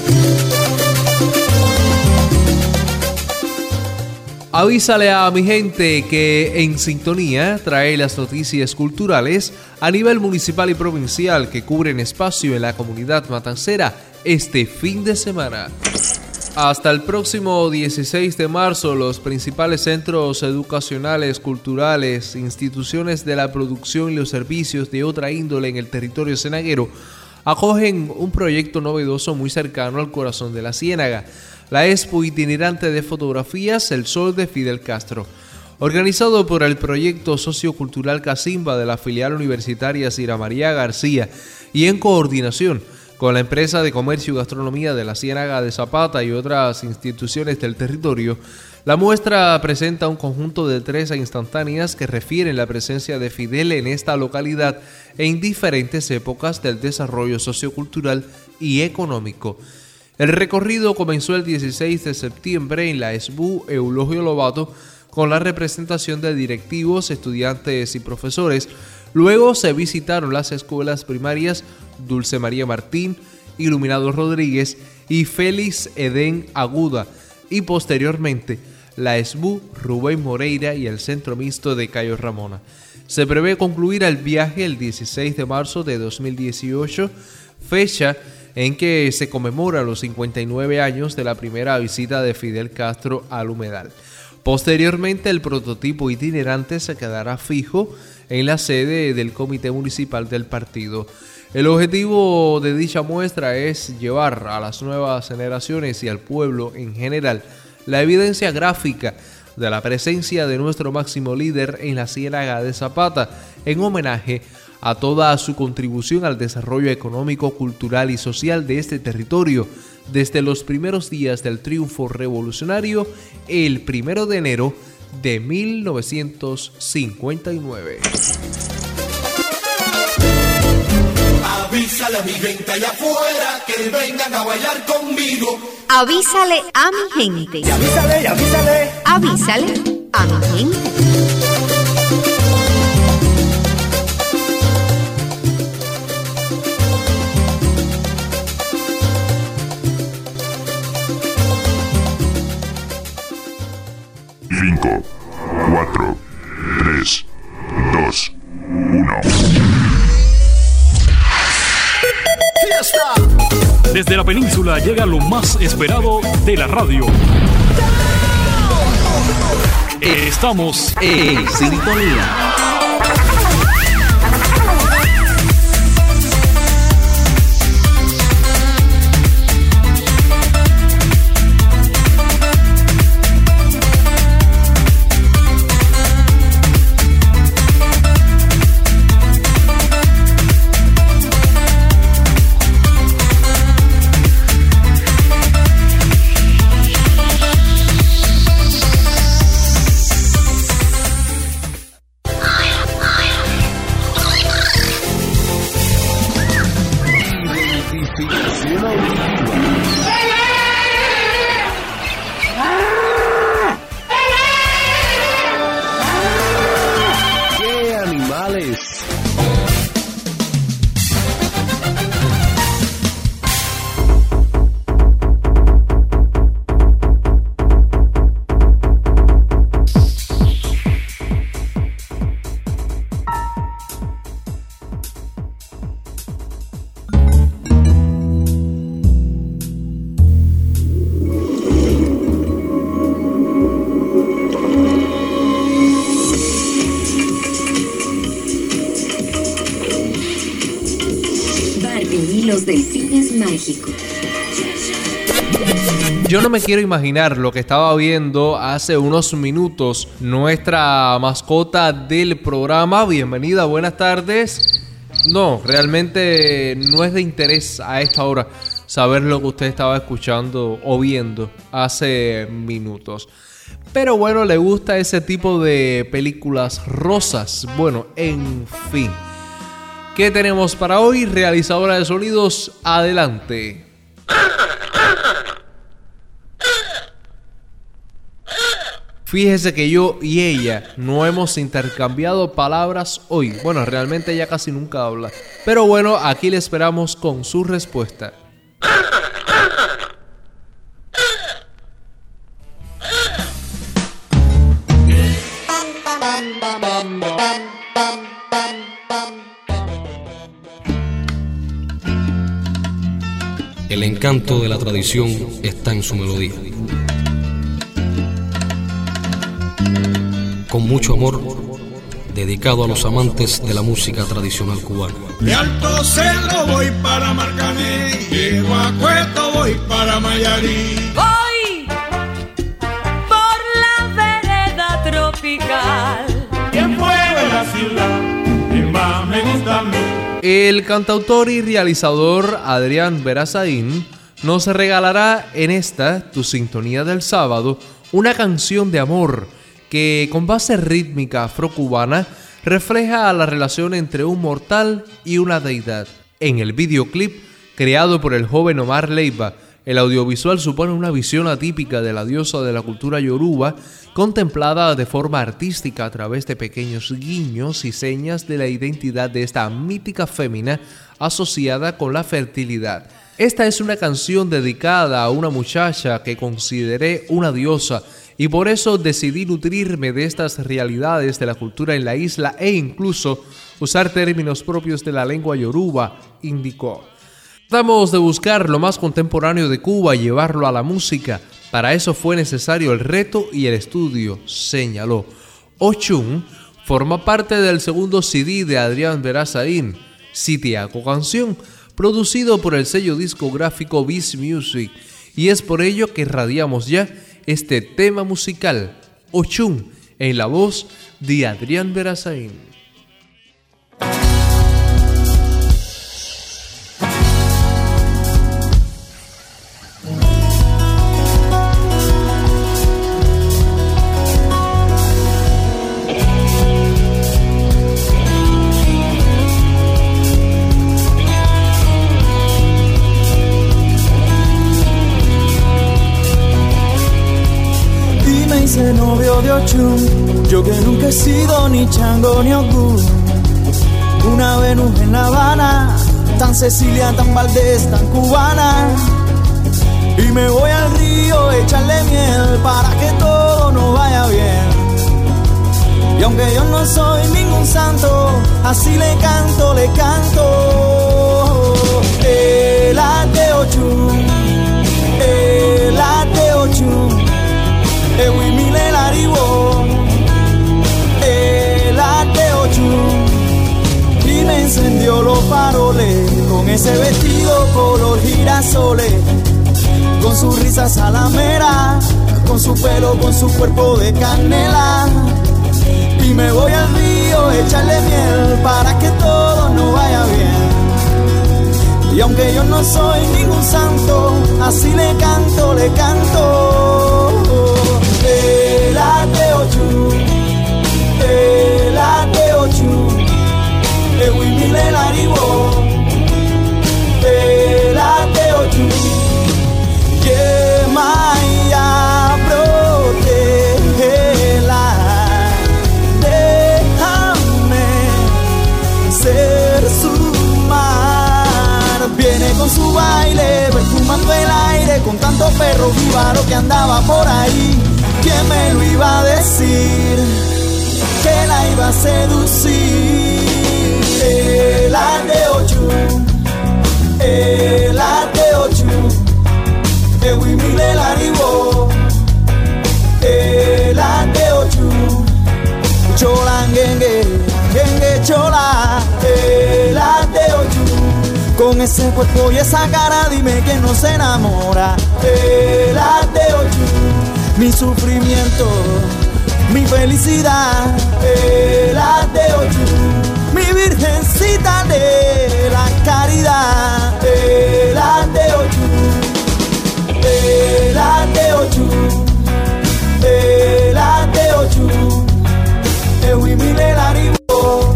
S1: Avísale a mi gente que En Sintonía trae las noticias culturales a nivel municipal y provincial que cubren espacio en la comunidad matancera este fin de semana. Hasta el próximo dieciséis de marzo, los principales centros educacionales, culturales, instituciones de la producción y los servicios de otra índole en el territorio ciénaguero acogen un proyecto novedoso muy cercano al corazón de la Ciénaga, la Expo Itinerante de Fotografías El Sol de Fidel Castro. Organizado por el proyecto sociocultural Casimba de la filial universitaria Cira María García y en coordinación con la empresa de comercio y gastronomía de la Ciénaga de Zapata y otras instituciones del territorio, la muestra presenta un conjunto de tres instantáneas que refieren la presencia de Fidel en esta localidad en diferentes épocas del desarrollo sociocultural y económico. El recorrido comenzó el dieciséis de septiembre en la E S B U Eulogio Lobato con la representación de directivos, estudiantes y profesores. Luego se visitaron las escuelas primarias Dulce María Martín, Iluminado Rodríguez y Félix Edén Aguda, y posteriormente la E S B U Rubén Moreira y el Centro Mixto de Cayo Ramona. Se prevé concluir el viaje el dieciséis de marzo de dos mil dieciocho, fecha en que se conmemora los cincuenta y nueve años de la primera visita de Fidel Castro al humedal. Posteriormente, el prototipo itinerante se quedará fijo en la sede del Comité Municipal del partido. El objetivo de dicha muestra es llevar a las nuevas generaciones y al pueblo en general la evidencia gráfica de la presencia de nuestro máximo líder en la Ciénaga de Zapata, en homenaje a toda su contribución al desarrollo económico, cultural y social de este territorio desde los primeros días del triunfo revolucionario el primero de enero de mil novecientos cincuenta y nueve.
S12: Avísale a mi gente allá afuera que vengan a bailar conmigo.
S8: Avísale a mi gente.
S17: Y avísale, y avísale.
S8: Avísale a mi gente.
S3: cinco, cuatro, tres, dos, uno.
S6: Desde la península llega lo más esperado de la radio. Estamos en sintonía.
S8: México.
S1: Yo no me quiero imaginar lo que estaba viendo hace unos minutos nuestra mascota del programa. Bienvenida, buenas tardes. No, realmente no es de interés a esta hora saber lo que usted estaba escuchando o viendo hace minutos. Pero bueno, le gusta ese tipo de películas rosas. Bueno, en fin. ¿Qué tenemos para hoy? Realizadora de sonidos, adelante. Fíjese que yo y ella no hemos intercambiado palabras hoy. Bueno, realmente ella casi nunca habla. Pero bueno, aquí le esperamos con su respuesta.
S2: El encanto de la tradición está en su melodía. Con mucho amor, dedicado a los amantes de la música tradicional cubana.
S12: De Alto Cerro voy para Marcané, llego a Cueto voy para Mayarí.
S5: Voy por la vereda tropical.
S21: ¿Quién fue de la ciudad? ¿Quién más me gusta a mí?
S1: El cantautor y realizador Adrián Verazaín nos regalará en esta, tu sintonía del sábado, una canción de amor que con base rítmica afrocubana refleja la relación entre un mortal y una deidad. En el videoclip, creado por el joven Omar Leiva, el audiovisual supone una visión atípica de la diosa de la cultura yoruba, contemplada de forma artística a través de pequeños guiños y señas de la identidad de esta mítica fémina asociada con la fertilidad. Esta es una canción dedicada a una muchacha que consideré una diosa y por eso decidí nutrirme de estas realidades de la cultura en la isla e incluso usar términos propios de la lengua yoruba, indicó. Tratamos de buscar lo más contemporáneo de Cuba y llevarlo a la música. Para eso fue necesario el reto y el estudio, señaló. Ochun forma parte del segundo C D de Adrián Verazaín, Sitiaco Canción, producido por el sello discográfico Viz Music, y es por ello que radiamos ya este tema musical, Ochun, en la voz de Adrián Verazaín.
S7: Novio de Ochun, yo que nunca he sido ni chango ni ogú. Una Venus en La Habana, tan Cecilia, tan Valdés, tan cubana. Y me voy al río a echarle miel para que todo nos vaya bien. Y aunque yo no soy ningún santo, así le canto, le canto. El ate Ochun, el ate Ochun. Ewi mile la ribo, el ate Ochun, y me encendió los faroles con ese vestido color girasoles, con su risa salamera, con su pelo, con su cuerpo de canela. Y me voy al río a echarle miel para que todo nos vaya bien. Y aunque yo no soy ningún santo, así le canto, le canto. El ate Ochun, el ate Ochun, el wimile la ribo, el ate Ochun, que maya protégela, déjame ser su mar. Viene con su baile, perfumando el aire, con tanto perro jíbaro que andaba por ahí. ¿Quién me lo iba a decir? Que la iba a seducir. El ate Ochun, el ate Ochun, el wimile la ribo, el ate Ochun, chola ngenge, ngenge chola, el ate Ochun,
S18: Con ese cuerpo y esa cara, dime que no se enamora. Pelateo you, mi sufrimiento, mi felicidad. Pelateo you, mi virgencita de la caridad. Pelateo you, pelateo you, pelateo you. Ewi mile la ribo.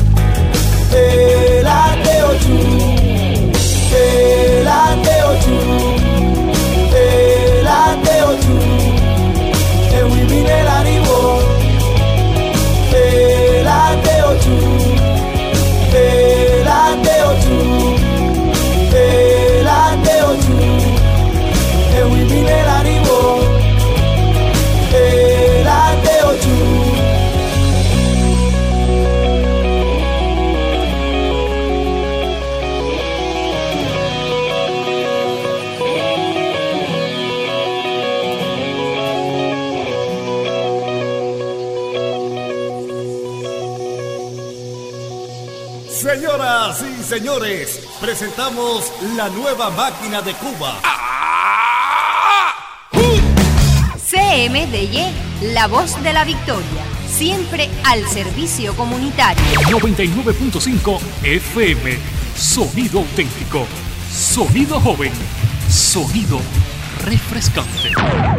S18: Pelateo you, pelateo you, pelateo you. Ewi mile la ribo. Pelateo you, pelateo you, pelateo you. Ewi mile la ribo. Pelateo you.
S6: Señoras y señores, presentamos la nueva máquina de Cuba.
S8: C M D Y, la voz de la victoria, siempre al servicio comunitario.
S6: noventa y nueve punto cinco F M, sonido auténtico, sonido joven, sonido refrescante.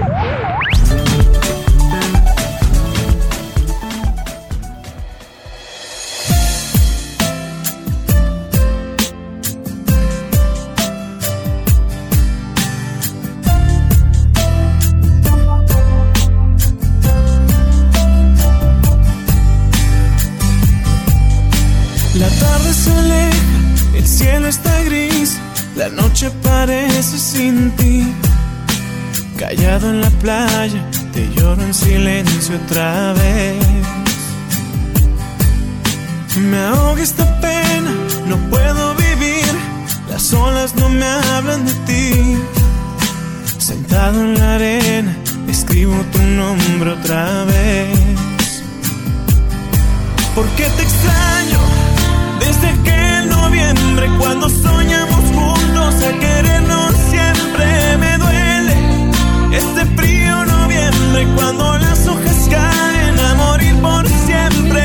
S9: La noche parece sin ti. Callado en la playa, te lloro en silencio otra vez. Me ahoga esta pena, no puedo vivir. Las olas no me hablan de ti. Sentado en la arena, escribo tu nombre otra vez. ¿Por qué te extraño? Desde aquel noviembre cuando soñamos juntos a querernos siempre. Me duele este frío noviembre cuando las hojas caen a morir por siempre.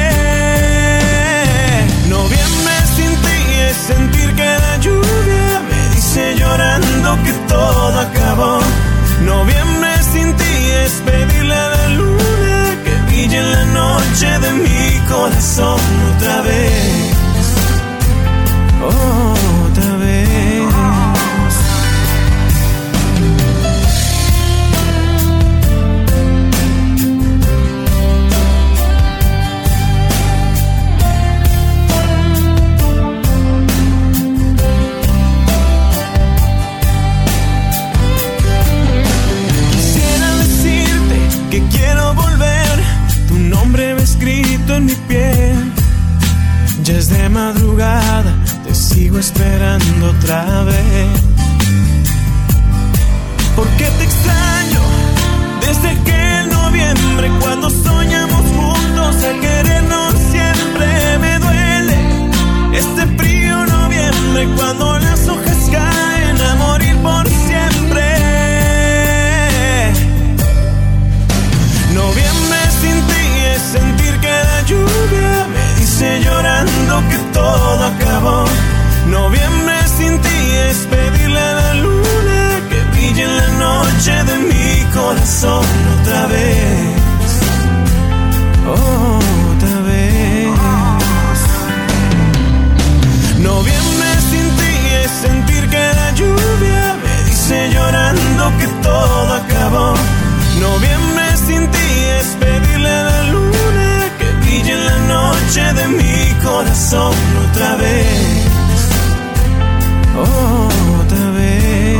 S9: Noviembre sin ti es sentir que la lluvia me dice llorando que todo acabó. Noviembre sin ti es pedirle a la luna que brille en la noche de mi corazón otra vez. Otra vez. Quisiera decirte que quiero volver. Tu nombre va escrito en mi piel. Ya es de madrugada, sigo esperando otra vez. ¿Por qué te extraño? Desde aquel noviembre cuando soñamos juntos a querernos siempre. Me duele este frío noviembre cuando las hojas caen a morir por siempre. Noviembre sin ti es sentir que la lluvia me dice llorando que todo acabó. Noviembre sin ti es pedirle a la luna que brille en la noche de mi corazón otra vez. Otra vez. Noviembre sin ti es sentir que la lluvia me dice llorando que todo acabó. Noviembre sin ti es pedirle a la luna que brille en la noche de mi corazón otra vez. Otra vez.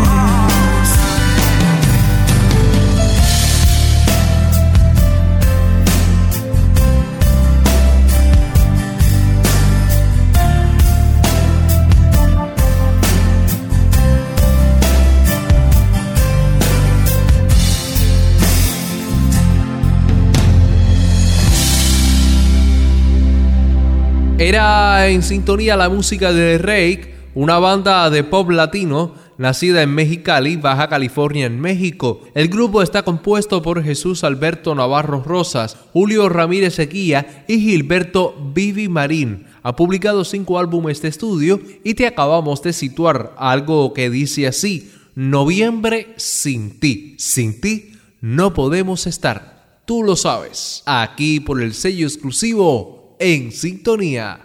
S1: Era en sintonía la música de Rake una banda de pop latino nacida en Mexicali, Baja California, en México. El grupo está compuesto por Jesús Alberto Navarro Rosas, Julio Ramírez Eguía y Gilberto Vivi Marín. Ha publicado cinco álbumes de estudio y te acabamos de situar algo que dice así: Noviembre sin ti, sin ti no podemos estar. Tú lo sabes, aquí por el sello exclusivo En Sintonía.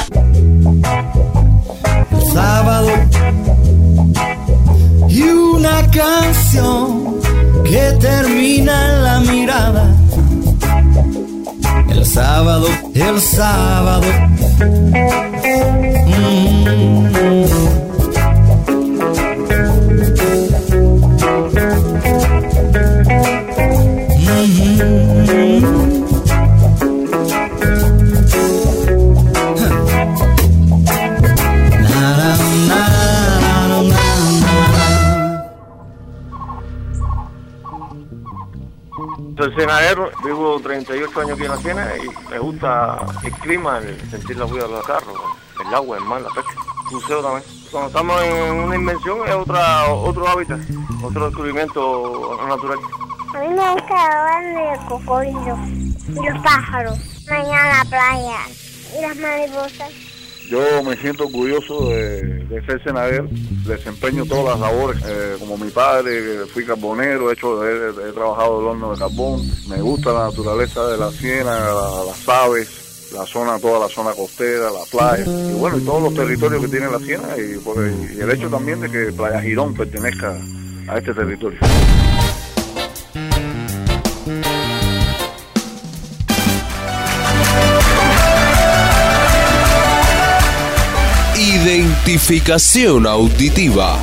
S18: Sábado y una canción que termina en la mirada. El sábado, el sábado. Mm-hmm.
S13: Soy cenadero, vivo treinta y ocho años aquí en la Siena y me gusta el clima, el sentir la vida de los carros, el agua, el mar, la pesca, buceo también. Cuando estamos en una invención es otra, otro hábitat, otro descubrimiento natural.
S14: A mí me gusta hablar de cocodrilo y los pájaros, mañana la playa y las mariposas.
S15: Yo me siento orgulloso de, de ser cenadero, desempeño todas las labores, eh, como mi padre, fui carbonero, he, hecho, he, he trabajado el horno de carbón, me gusta la naturaleza de la Siena, la, las aves, la zona, toda la zona costera, la playa, y bueno, y todos los territorios que tiene la Siena, y, por el, y el hecho también de que Playa Girón pertenezca a este territorio.
S1: Identificación auditiva.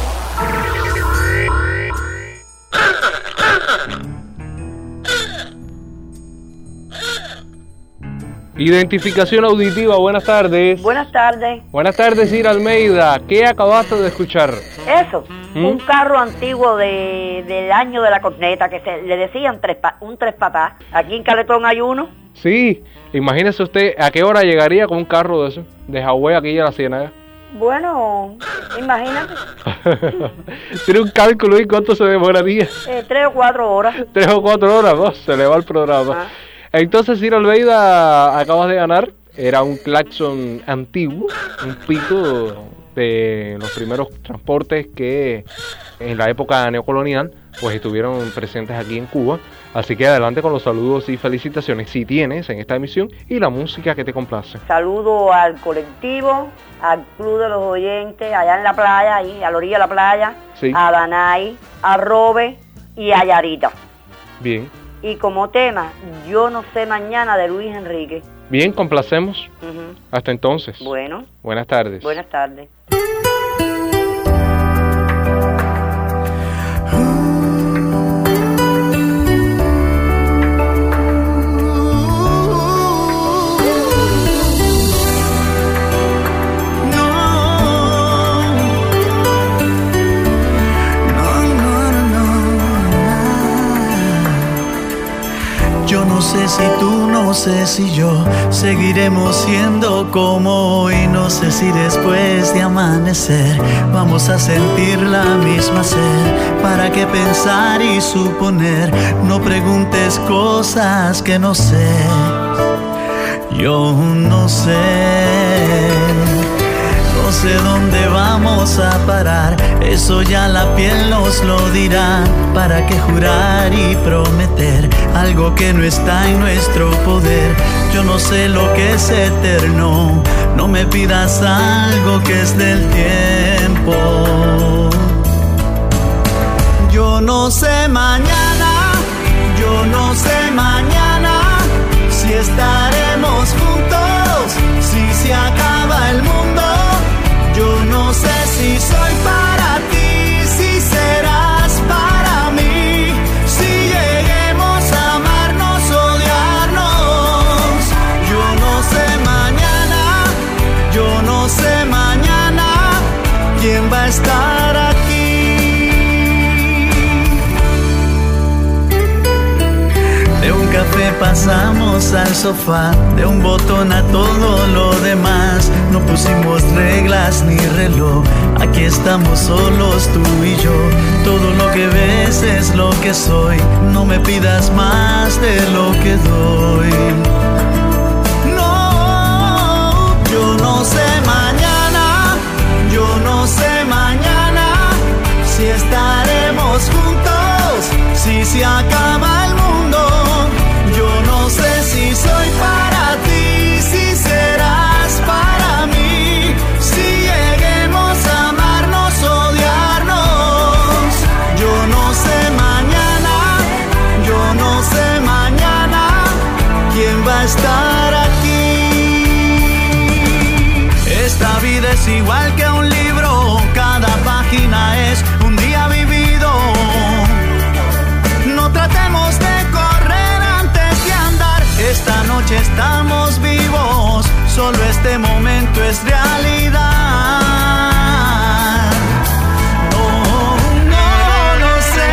S1: Identificación auditiva, buenas tardes.
S4: Buenas tardes.
S1: Buenas tardes, Ira Almeida. ¿Qué acabaste de escuchar?
S4: Eso,
S1: ¿Mm?
S4: un carro antiguo de, del año de la corneta, que se le decían tres pa, un tres patás. Aquí en Caletón hay uno.
S1: Sí, imagínese usted a qué hora llegaría con un carro de eso, de Hawái aquí a la Ciénaga.
S4: Bueno, imagínate.
S1: Tiene un cálculo y cuánto se demoraría.
S4: Eh, tres o cuatro horas.
S1: Tres o cuatro horas, ¿no? Se le va el programa. Ah. Entonces, Ciro Almeida, acabas de ganar. Era un claxon antiguo, un pico de los primeros transportes que en la época neocolonial pues estuvieron presentes aquí en Cuba. Así que adelante con los saludos y felicitaciones si tienes en esta emisión y la música que te complace.
S4: Saludo al colectivo, al club de los oyentes, allá en la playa, ahí a la orilla de la playa, sí. A Danay, a Robe y a Yarita.
S1: Bien.
S4: Y como tema, Yo no sé mañana, de Luis Enrique.
S1: Bien, complacemos.
S4: Uh-huh.
S1: Hasta entonces.
S4: Bueno.
S1: Buenas tardes.
S4: Buenas tardes.
S18: No sé si tú, no sé si yo seguiremos siendo como hoy. No sé si después de amanecer vamos a sentir la misma sed. ¿Para qué pensar y suponer? No preguntes cosas que no sé. Yo no sé. No sé dónde vamos a parar, eso ya la piel nos lo dirá. ¿Para qué jurar y prometer algo que no está en nuestro poder? Yo no sé lo que es eterno, no me pidas algo que es del tiempo. Yo no sé mañana, yo no sé mañana si estaremos juntos, si se acaba el mundo. Yo no sé si soy para ti, si serás para mí, si lleguemos a amarnos, odiarnos. Yo no sé mañana, yo no sé mañana quién va a estar aquí. De un café
S9: pasamos al sofá, de un botón a todo lo demás. No pusimos reglas ni reloj, aquí estamos solos tú y yo. Todo lo que ves es lo que soy, no me pidas más de lo que doy. No, yo no sé mañana, yo no sé mañana si estaremos juntos, si se acaba el mundo. Yo no sé si soy para ti, si serás para mí, si lleguemos a amarnos, odiarnos. Yo no sé mañana, yo no sé mañana quién va a estar aquí. Esta vida es igual que un libro, cada página es un día vivido. No tratemos de correr antes de andar. Esta noche estamos vivos, solo este momento es realidad. No, no lo sé.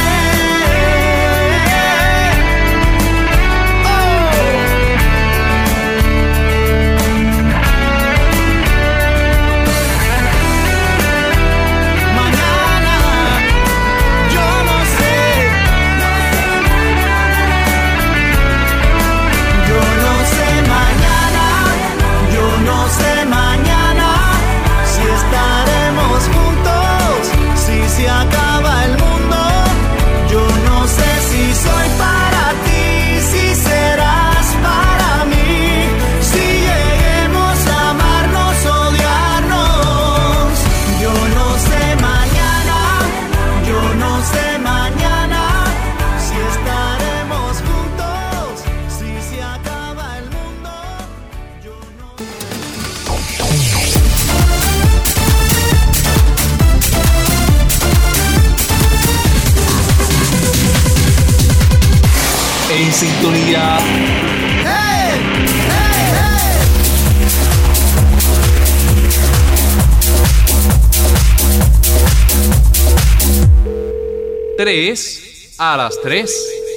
S9: No sé mañana si estaremos juntos, si se acaba el mundo. Yo no sé si soy para ti, si serás para mí, si lleguemos a amarnos, odiarnos. Yo no sé mañana, yo no sé mañana si estaremos juntos, si se acaba el mundo. Yo no...
S1: En sintonía.
S9: ¡Hey! ¡Hey!
S1: ¡Hey! Tres a las tres.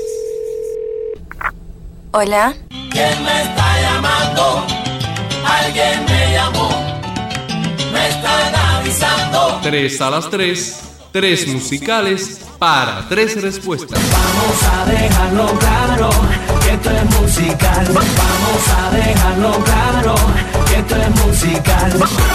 S20: Hola.
S17: ¿Quién me está llamando? Alguien me llamó. Me están avisando.
S1: Tres a las tres. Tres musicales para tres respuestas.
S17: Vamos a dejarlo claro que esto es musical. Vamos a dejarlo claro que esto es musical.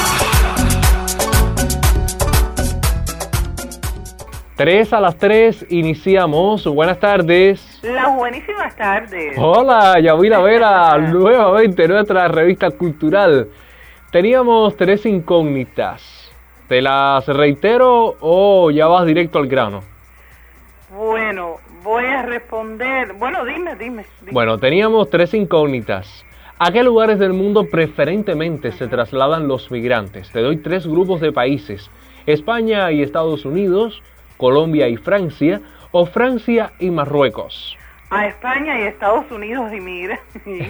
S1: Tres a las tres iniciamos. Buenas tardes.
S19: Las buenísimas tardes.
S1: Hola, Yamila Vera, nuevamente nuestra revista cultural. Teníamos tres incógnitas. ¿Te las reitero o ya vas directo al grano?
S19: Bueno, voy a responder. Bueno, dime, dime. dime.
S1: Bueno, teníamos tres incógnitas. ¿A qué lugares del mundo preferentemente se trasladan los migrantes? Te doy tres grupos de países. España y Estados Unidos, Colombia y Francia, o Francia y Marruecos.
S19: A España y Estados Unidos inmigran.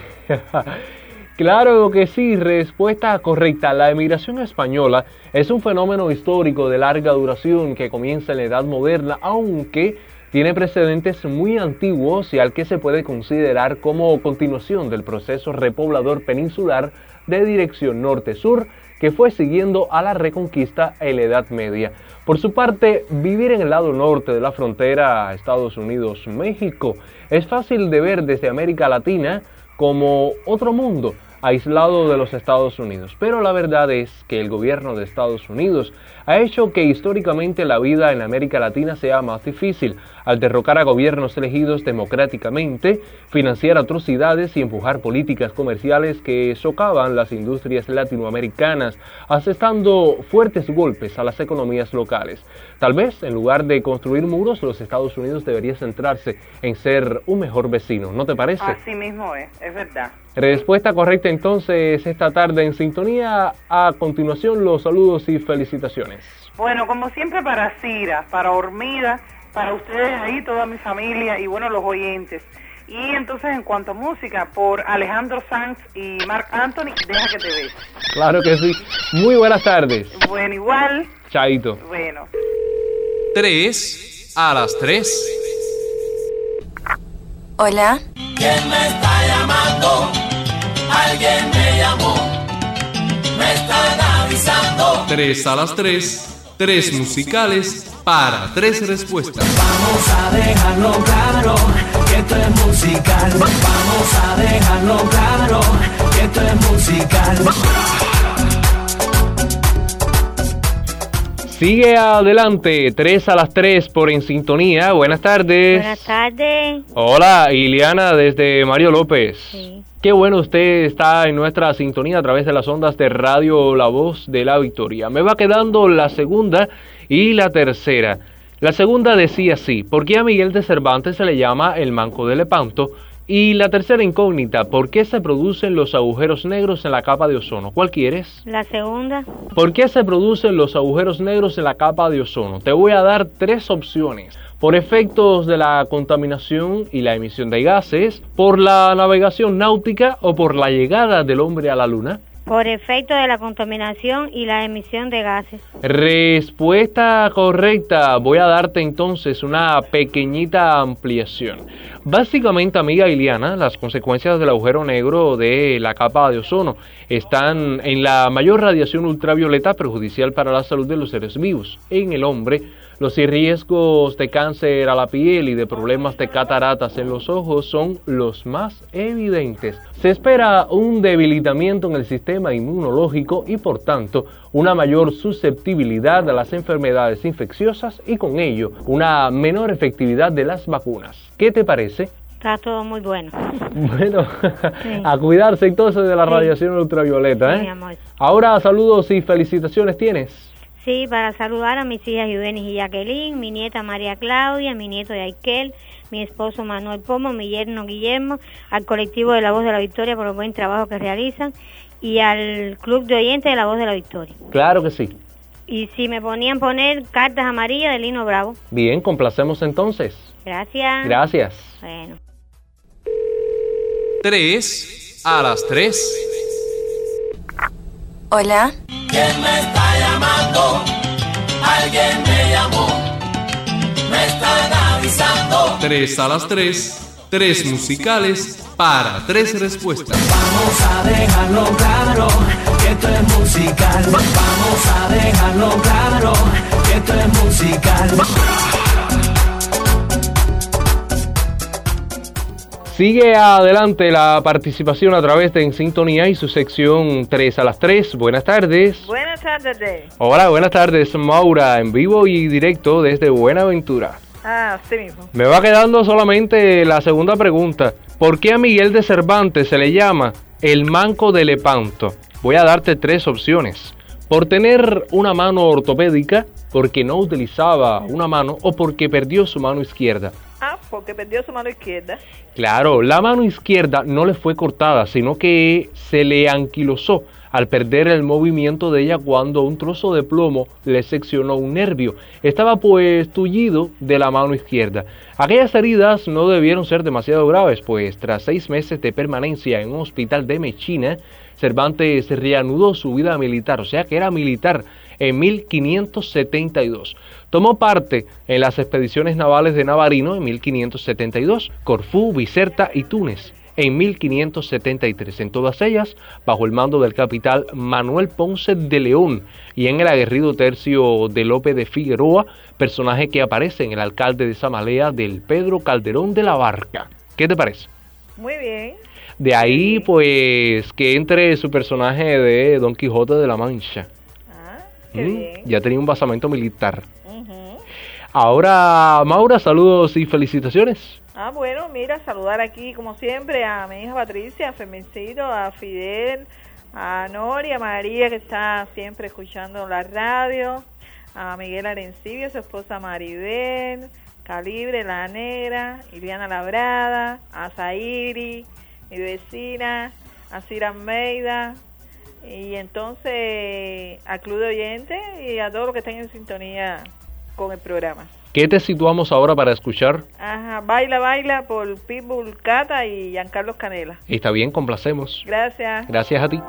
S1: Claro que sí, respuesta correcta. La emigración española es un fenómeno histórico de larga duración que comienza en la Edad Moderna, aunque tiene precedentes muy antiguos y al que se puede considerar como continuación del proceso repoblador peninsular de dirección norte-sur que fue siguiendo a la Reconquista en la Edad Media. Por su parte, vivir en el lado norte de la frontera Estados Unidos-México es fácil de ver desde América Latina como otro mundo, aislado de los Estados Unidos. Pero la verdad es que el gobierno de Estados Unidos ha hecho que históricamente la vida en América Latina sea más difícil, al derrocar a gobiernos elegidos democráticamente, financiar atrocidades y empujar políticas comerciales que socavan las industrias latinoamericanas, asestando fuertes golpes a las economías locales. Tal vez, en lugar de construir muros, los Estados Unidos debería centrarse en ser un mejor vecino, ¿no te parece?
S19: Así mismo es, es verdad.
S1: Respuesta correcta entonces esta tarde en sintonía. A continuación los saludos y felicitaciones.
S19: Bueno, como siempre para Cira, para Hormida, para ustedes ahí, toda mi familia y bueno, los oyentes. Y entonces en cuanto a música, por Alejandro Sanz y Marc Anthony, Deja que te beses.
S1: Claro que sí. Muy buenas tardes.
S19: Bueno, igual.
S1: Chaito.
S19: Bueno.
S1: Tres a las tres.
S20: Hola. ¿Quién me está llamando? Alguien me llamó, me están avisando.
S1: Tres a las tres, tres musicales para tres respuestas.
S7: Vamos a dejarlo claro, que esto es musical. Vamos a dejarlo claro, que esto es musical.
S10: Sigue adelante, tres a las tres por En Sintonía. Buenas tardes.
S22: Buenas tardes.
S10: Hola, Iliana desde Mario López.
S22: Sí.
S10: Qué bueno usted está en nuestra sintonía a través de las ondas de Radio La Voz de la Victoria. Me va quedando la segunda y la tercera. La segunda decía así: ¿por qué a Miguel de Cervantes se le llama el Manco de Lepanto? Y la tercera incógnita: ¿por qué se producen los agujeros negros en la capa de ozono? ¿Cuál quieres?
S22: La segunda.
S10: ¿Por qué se producen los agujeros negros en la capa de ozono? Te voy a dar tres opciones. Por efectos de la contaminación y la emisión de gases, por la navegación náutica o por la llegada del hombre a la luna.
S22: Por efecto de la contaminación y la emisión de gases.
S10: Respuesta correcta. Voy a darte entonces una pequeñita ampliación. Básicamente, amiga Iliana, las consecuencias del agujero negro de la capa de ozono están en la mayor radiación ultravioleta perjudicial para la salud de los seres vivos. En el hombre, los riesgos de cáncer a la piel y de problemas de cataratas en los ojos son los más evidentes. Se espera un debilitamiento en el sistema inmunológico y, por tanto, una mayor susceptibilidad a las enfermedades infecciosas y, con ello, una menor efectividad de las vacunas. ¿Qué te parece?
S22: Está todo muy bueno.
S10: Bueno,
S22: Sí.
S10: a cuidarse entonces de la
S22: Sí.
S10: radiación ultravioleta, ¿eh?
S22: Sí, mi amor.
S10: Ahora, saludos y felicitaciones tienes.
S22: Sí, para saludar a mis hijas Yudenis y Jacqueline, mi nieta María Claudia, mi nieto Yaikel, mi esposo Manuel Pomo, mi yerno Guillermo, al colectivo de La Voz de la Victoria por el buen trabajo que realizan y al club de oyentes de La Voz de la Victoria.
S10: Claro que sí.
S22: Y si me ponían poner cartas amarillas de Lino Bravo.
S10: Bien, complacemos entonces.
S22: Gracias.
S10: Gracias.
S22: Bueno.
S1: Tres a las tres.
S20: Hola. ¿Quién me está llamando? Alguien me llamó, me están avisando.
S1: Tres a las tres, tres musicales para tres respuestas.
S7: Vamos a dejarlo claro, que esto es musical. Vamos a dejarlo claro, que esto es musical.
S10: Sigue adelante la participación a través de En Sintonía y su sección tres a las tres. Buenas tardes.
S19: Buenas tardes.
S10: Hola, buenas tardes, Maura, en vivo y directo desde Buenaventura.
S19: Ah, sí mismo.
S10: Me va quedando solamente la segunda pregunta. ¿Por qué a Miguel de Cervantes se le llama el Manco de Lepanto? Voy a darte tres opciones. Por tener una mano ortopédica, porque no utilizaba una mano o porque perdió su mano izquierda.
S19: Ah, porque perdió su mano izquierda.
S10: Claro, la mano izquierda no le fue cortada, sino que se le anquilosó al perder el movimiento de ella cuando un trozo de plomo le seccionó un nervio. Estaba pues tullido de la mano izquierda. Aquellas heridas no debieron ser demasiado graves, pues tras seis meses de permanencia en un hospital de Mechina, Cervantes reanudó su vida militar, o sea que era militar, en mil quinientos setenta y dos. Tomó parte en las expediciones navales de Navarino en mil quinientos setenta y dos, Corfú, Biserta y Túnez en mil quinientos setenta y tres, en todas ellas bajo el mando del capitán Manuel Ponce de León y en el aguerrido tercio de Lope de Figueroa, personaje que aparece en El alcalde de Samalea del Pedro Calderón de la Barca. ¿Qué te parece?
S19: Muy bien.
S10: De ahí pues que entre su personaje de Don Quijote de la Mancha.
S19: Qué
S10: Mm,
S19: bien.
S10: Ya tenía un basamento militar. Ahora, Maura, saludos y felicitaciones.
S19: Ah, bueno, mira, saludar aquí como siempre a mi hija Patricia, a Fermencito, a Fidel, a Nori, a María que está siempre escuchando la radio, a Miguel Arencibio, su esposa Maribel, Calibre, La Negra, Iliana Labrada, a Zairi, mi vecina, a Cira Almeida, y entonces al Club de Oyentes y a todos los que estén en sintonía con el programa.
S10: ¿Qué te situamos ahora para escuchar?
S19: Ajá, Baila, Baila por Pitbull Cata y Giancarlos Canela.
S10: Está bien, complacemos.
S19: Gracias.
S10: Gracias a ti.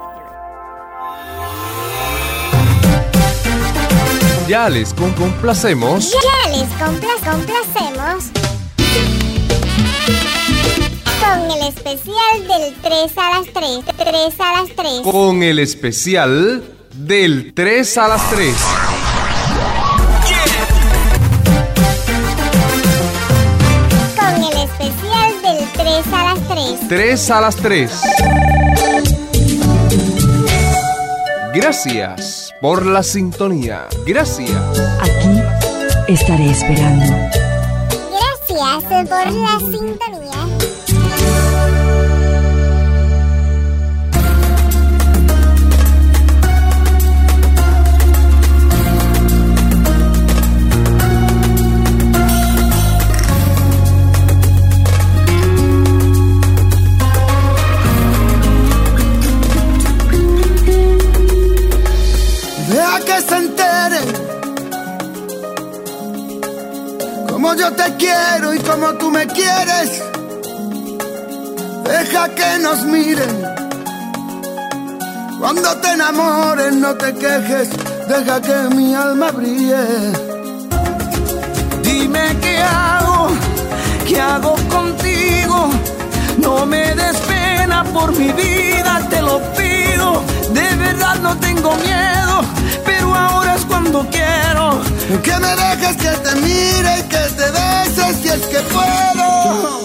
S1: Ya les con- complacemos.
S14: Ya les compla- complacemos Con el especial del tres a las tres. tres a las tres.
S1: Con el especial del tres a las tres.
S14: Con el especial del tres a las tres.
S1: tres a las tres. Gracias por la sintonía. Gracias.
S11: Aquí estaré esperando.
S14: Gracias por la sintonía.
S18: Deja que se entere como yo te quiero y como tú me quieres. Deja que nos miren cuando te enamores, no te quejes. Deja que mi alma brille.
S7: Dime qué hago, qué hago contigo. No me des pena por mi vida, te lo pido. De verdad no tengo miedo, pero ahora es cuando quiero.
S18: Que me dejes que te mire y que te beses si es que puedo.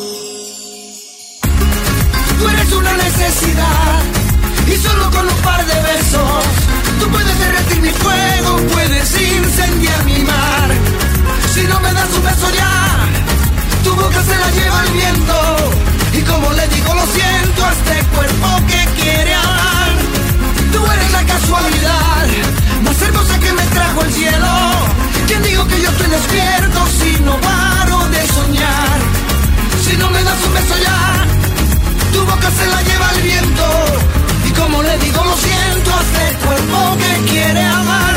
S7: Tú eres una necesidad y solo con un par de besos tú puedes derretir mi fuego, puedes incendiar mi mar. Si no me das un beso ya, tu boca se la lleva el viento. Y como le digo lo siento a este cuerpo que quiere amar. Tú eres la casualidad más hermosa que me trajo el cielo. ¿Quién dijo que yo estoy despierto si no paro de soñar? Si no me das un beso ya, tu boca se la lleva el viento. Y como le digo lo siento a este cuerpo que quiere amar.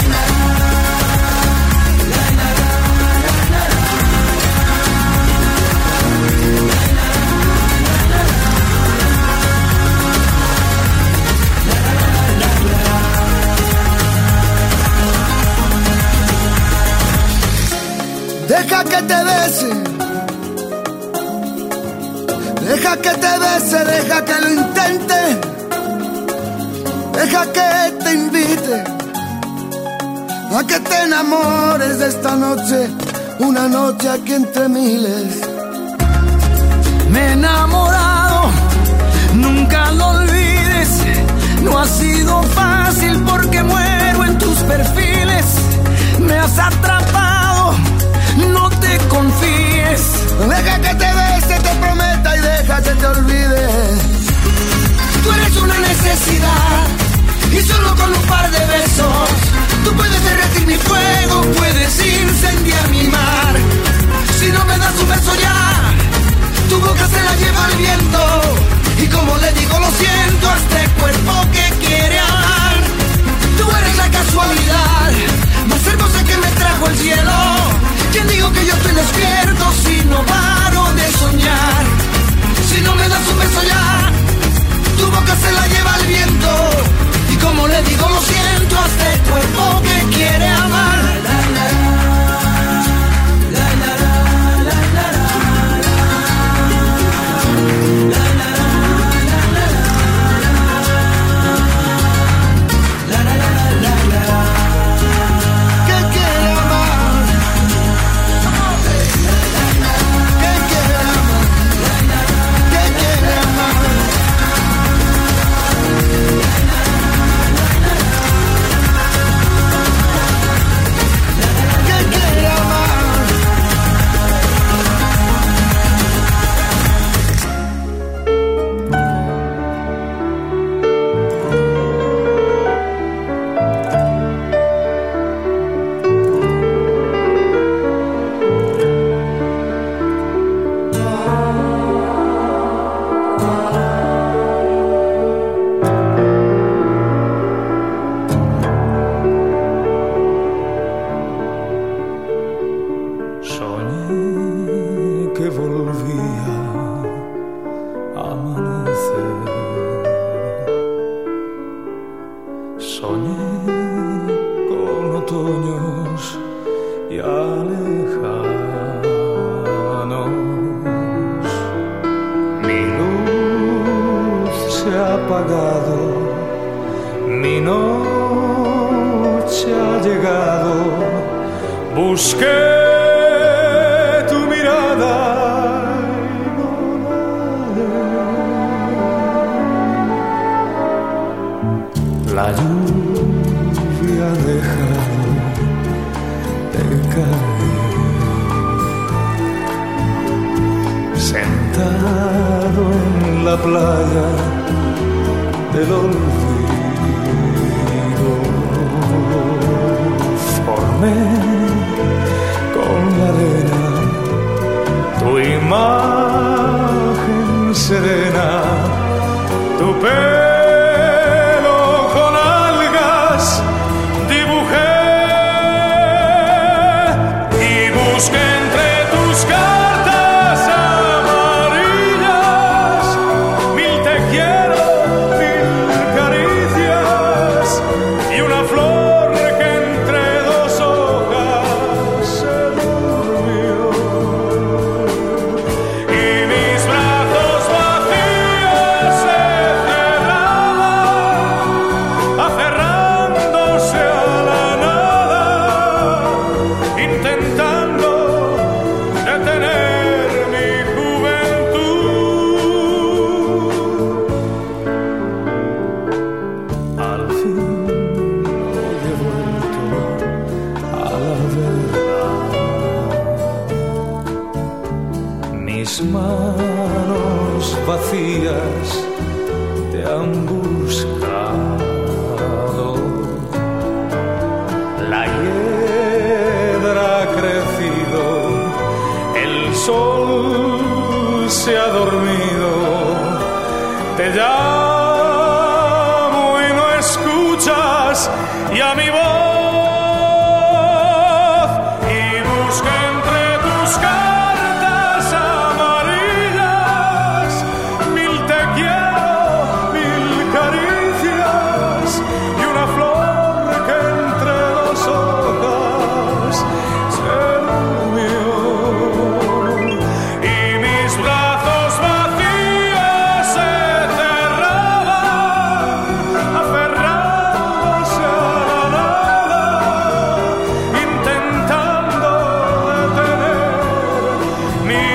S18: Deja que te bese, deja que te bese, deja que lo intente, deja que te invite a que te enamores de esta noche, una noche aquí entre miles.
S7: Me he enamorado, nunca lo olvides. No ha sido fácil porque muero en tus perfiles. Me has atrapado, no te confíes.
S18: Deja que te bese, te prometa y deja que te olvide.
S7: Tú eres una necesidad y solo con un par de besos tú puedes derretir mi fuego, puedes incendiar mi mar. Si no me das un beso ya, tu boca se la lleva el viento. Y como le digo lo siento a este cuerpo que quiere amar. Tú eres la casualidad más hermosa que me trajo el cielo. ¿Quién dijo que yo estoy despierto si no paro de soñar? Si no me das un beso ya, tu boca se la lleva el viento. Y como le digo lo siento a este cuerpo que quiere amar. Mi
S9: busqué tu mirada y no la hallé. La lluvia ha dejado de caer, sentado en la playa del olvido, formé con la arena tu imagen serena, tu pelo con algas dibujé y busqué entre tus cartas amarillas mil te quiero, mil caricias y una flor que entre dos hojas se durmió. Y mis brazos vacíos se cerraban, aferrándose a la nada, intentando detener mi juventud. Al fin hoy he vuelto a la verdad. Mis manos vacías te han buscado. La hiedra ha crecido, el sol se ha dormido. Te llamo y no escuchas ya mi voz. Y busco entre tus cartas amarillas mil te quiero, mil caricias y una flor que entre dos hojas se durmió. Y mis brazos vacíos se cerraban, aferrándose a la nada, intentando detener mi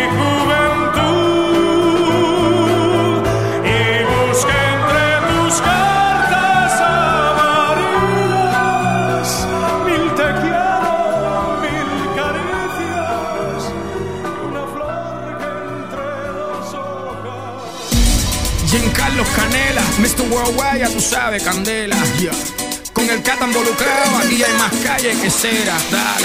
S9: juventud. Y busqué entre tus cartas amarillas mil te quiero, mil caricias y una flor que entre dos hojas.
S3: Giancarlo Canela, mister Worldwide, ya tú sabes, candela. Yeah. Con el Cata involucrado, aquí hay más calle que cera. Dale.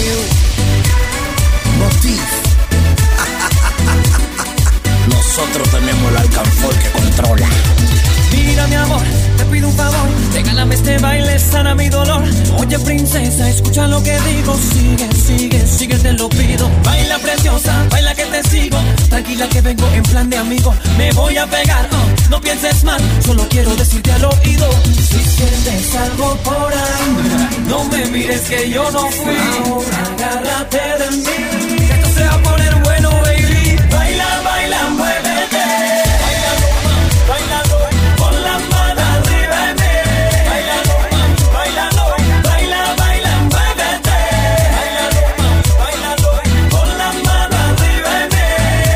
S16: Nosotros tenemos el alcanfor que controla.
S7: Mira mi amor, te pido un favor, regálame este baile, sana mi dolor. Oye princesa, escucha lo que digo. Sigue, sigue, sigue, te lo pido. Baila preciosa, baila que te sigo. Tranquila que vengo en plan de amigo. Me voy a pegar, uh, no pienses mal, solo quiero decirte al oído. Si sientes algo por ahí, no me mires que yo no fui. Ahora agárrate de mí, que esto se va a poner bueno, baby. Baila, baila, muévete. Bailando, con la mano arriba de mí. Bailando, bailando, baila, baila, muévete. Bailando, bailando, con la mano arriba de mí.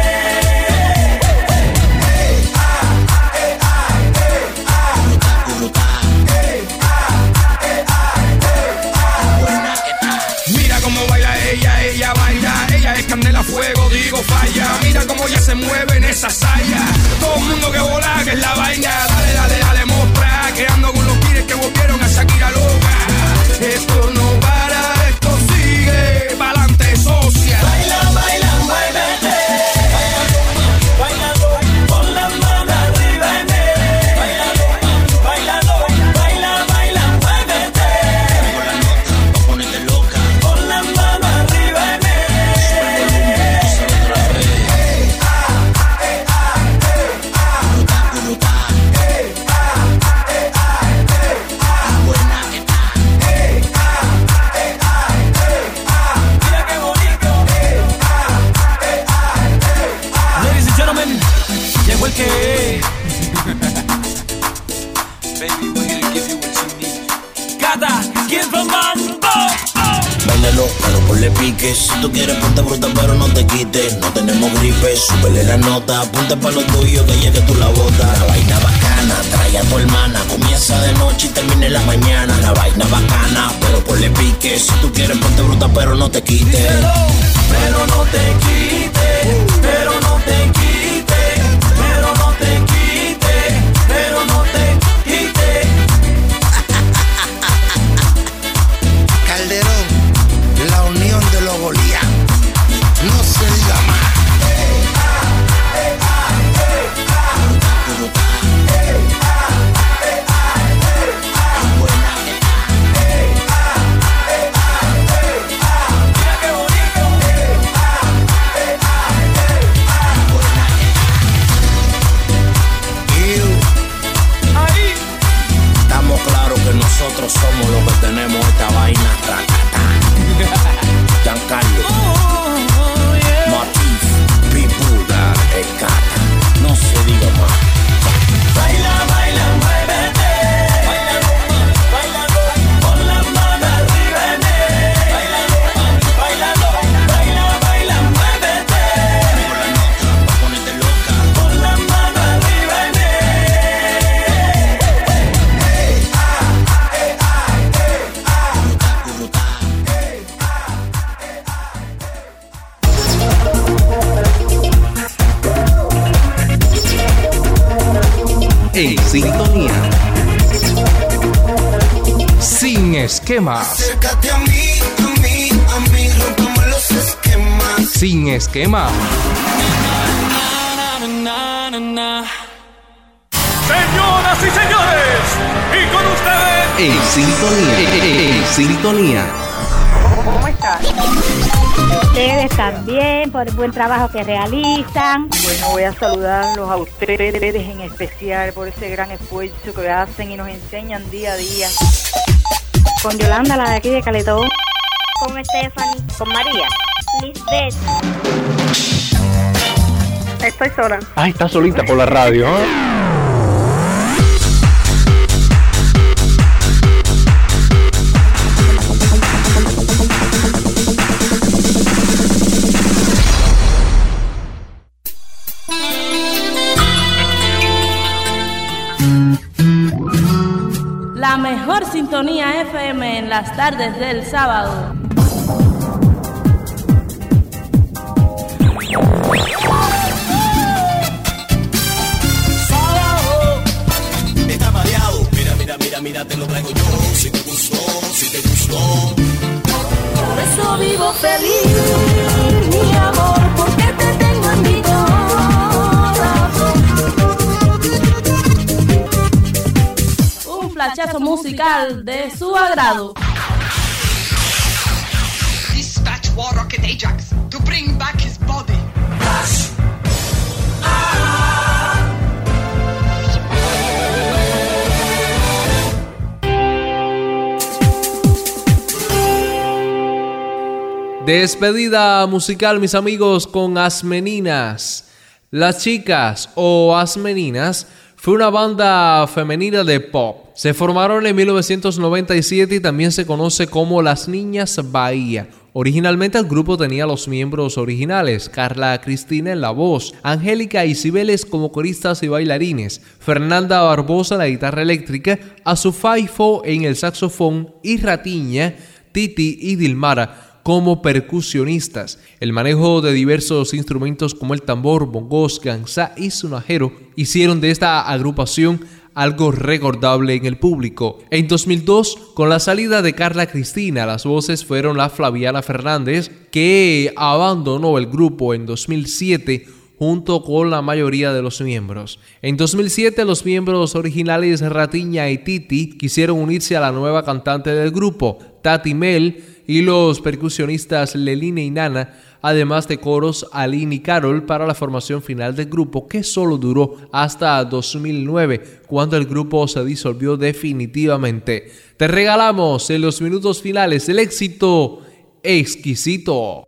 S3: Mira cómo baila ella, ella baila. Ella es candela, fuego, digo falla. Mira cómo ella se mueve en esa saya. Todo el mundo que vola, que es la vaina. Dale, dale, dale, mostra. Que ando con los pires que volvieron a Shakira loca. Esto no para, esto sigue. Pa'lante, socia.
S7: Baila, baila, muévete. Bailando, con la mano arriba de mí. Bailando, bailando, baila, baila, muévete.
S16: Pa' ponerte loca.
S7: Con la mano arriba de mí.
S16: ponle pique. Si tú quieres ponte bruta pero no te quites. No tenemos gripe, súbele la nota. Ponte pa' lo tuyo que llegue tú la bota. La vaina bacana, trae a tu hermana. Comienza de noche y termina en la mañana. La vaina bacana, pero ponle pique. Si tú quieres ponte bruta pero no te quites.
S7: Díselo, pero no te quites, pero no te quites, pero no te quites, pero no te quites.
S2: Calderón, la unión de los Goliat, no se diga más.
S16: Nosotros somos los que tenemos esta vaina tracata. Giancarlo, oh, yeah. Marquis, Pitbull, Escata, no se diga más.
S7: Baila, baila, muévete. Baila, baila, con las manos arriba, baila, baila, baila, baila, muévete.
S16: Con la nota, pa' ponerte loca.
S7: Con las manos arriba,
S1: En sintonía, sin esquemas,
S2: Acércate a mí, a mí, a mí, rompamos los esquemas.
S1: sin esquemas.
S6: Señoras y señores, y con ustedes,
S1: En sintonía, en sintonía.
S19: ¿Cómo estás?
S22: Ustedes también, por el buen trabajo que realizan.
S19: Bueno, voy a saludarlos a ustedes en especial por ese gran esfuerzo que hacen y nos enseñan día a día.
S22: Con Yolanda, la de aquí de Caletón.
S14: Con Stephanie.
S22: Con María.
S14: Lisbeth.
S19: Estoy sola.
S10: Ah, está solita por la radio, ¿eh?
S12: La mejor sintonía F M en las tardes del sábado.
S7: sábado. Está mareado. Mira, mira, mira, mira, te lo traigo yo. Si te gustó, si te gustó.
S12: Por eso vivo feliz, mi amor, porque te tengo en mi corazón. Un flachazo musical de su agrado.
S23: Dispatch War Rocket Ajax to bring back his body. Flash.
S1: Despedida musical, mis amigos, con Asmeninas. Las Chicas o Asmeninas fue una banda femenina de pop. Se formaron en mil novecientos noventa y siete y también se conoce como Las Niñas Bahía. Originalmente el grupo tenía los miembros originales, Carla Cristina en la voz, Angélica y Cibeles como coristas y bailarines, Fernanda Barbosa en la guitarra eléctrica, Azufaifo en el saxofón y Ratiña, Titi y Dilmara como percusionistas. El manejo de diversos instrumentos como el tambor, bongos, gansá y sonajero hicieron de esta agrupación algo recordable en el público. En dos mil dos, con la salida de Carla Cristina, las voces fueron la Flaviana Fernández, que abandonó el grupo en dos mil siete junto con la mayoría de los miembros. En dos mil siete, los miembros originales Ratiña y Titi quisieron unirse a la nueva cantante del grupo, Tati Mel, y los percusionistas Leline y Nana, además de coros Aline y Carol, para la formación final del grupo, que solo duró hasta dos mil nueve, cuando el grupo se disolvió definitivamente. Te regalamos en los minutos finales el éxito Exquisito.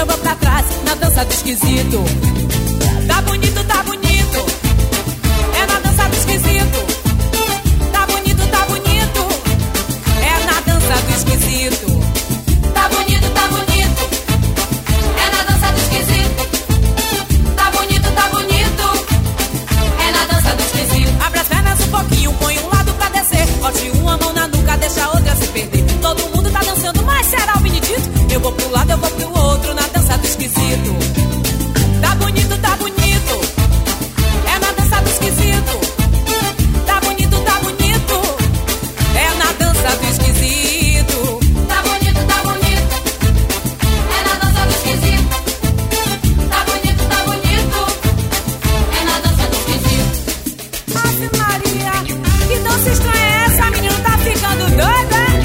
S5: eu vou pra trás, na dança do esquisito. Tá bonito, tá bonito, é na dança do esquisito. Tá bonito, tá bonito, é na dança do esquisito. Tá bonito, tá bonito, é na dança do esquisito. Tá bonito, tá bonito, é na dança do esquisito. Abre as pernas um pouquinho, põe um lado pra descer. Bote uma mão na nuca, deixa a outra se perder. Todo mundo tá dançando, mas será o Benedito? Eu vou pro lado, eu vou pro outro, na dança do esquisito. Tá bonito, tá bonito, é na dança do esquisito. Tá bonito, tá bonito, é na dança do esquisito. Tá bonito, tá bonito, é na dança do esquisito. Tá bonito, tá bonito, é na dança do esquisito. Ave Maria, que dança estranha é essa? A menina tá ficando doida, é?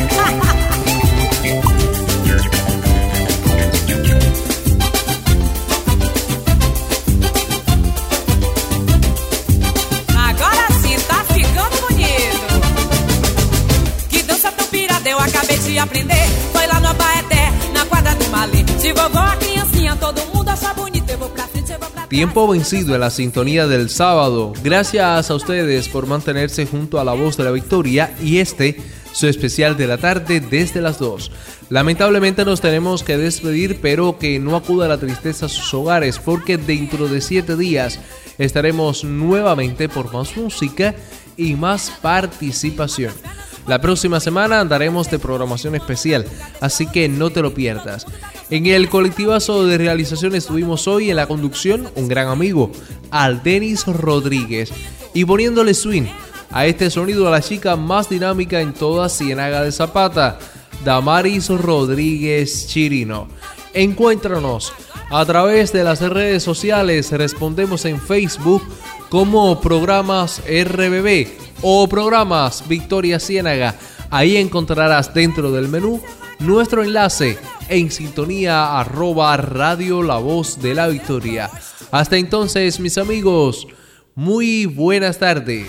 S5: Agora sim, tá ficando bonito. Que dança tão pirada, eu acabei de aprender. Foi lá no Abaeté, na quadra do Malê. Se vovó, a criancinha, todo mundo acha bonito. Eu vou pra frente, eu vou pra trás.
S1: Tiempo vencido en la sintonía del sábado. Gracias a ustedes por mantenerse junto a la voz de la victoria y este, su especial de la tarde desde las dos. Lamentablemente nos tenemos que despedir, pero que no acuda la tristeza a sus hogares, porque dentro de siete días estaremos nuevamente por más música y más participación. La próxima semana andaremos de programación especial, así que no te lo pierdas. En el colectivazo de realización estuvimos hoy en la conducción un gran amigo, Aldenis Rodríguez, y poniéndole swing a este sonido a la chica más dinámica en toda Ciénaga de Zapata, Damaris Rodríguez Chirino. Encuéntranos a través de las redes sociales, respondemos en Facebook como Programas R B B o Programas Victoria Ciénaga. Ahí encontrarás dentro del menú nuestro enlace en sintonía arroba radio La Voz de la Victoria. Hasta entonces, mis amigos, muy buenas tardes.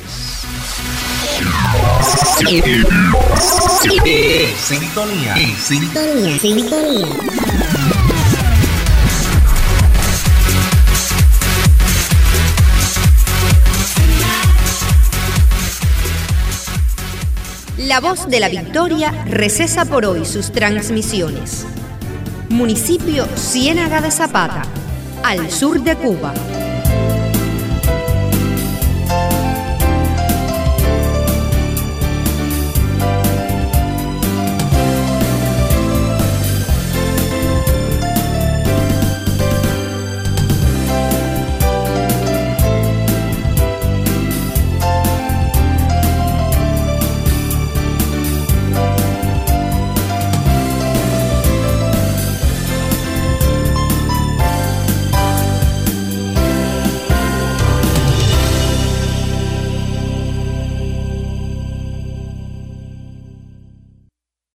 S8: Sintonía, sintonía, sintonía.
S21: La Voz de la Victoria recesa por hoy sus transmisiones. Municipio Ciénaga de Zapata, al sur de Cuba.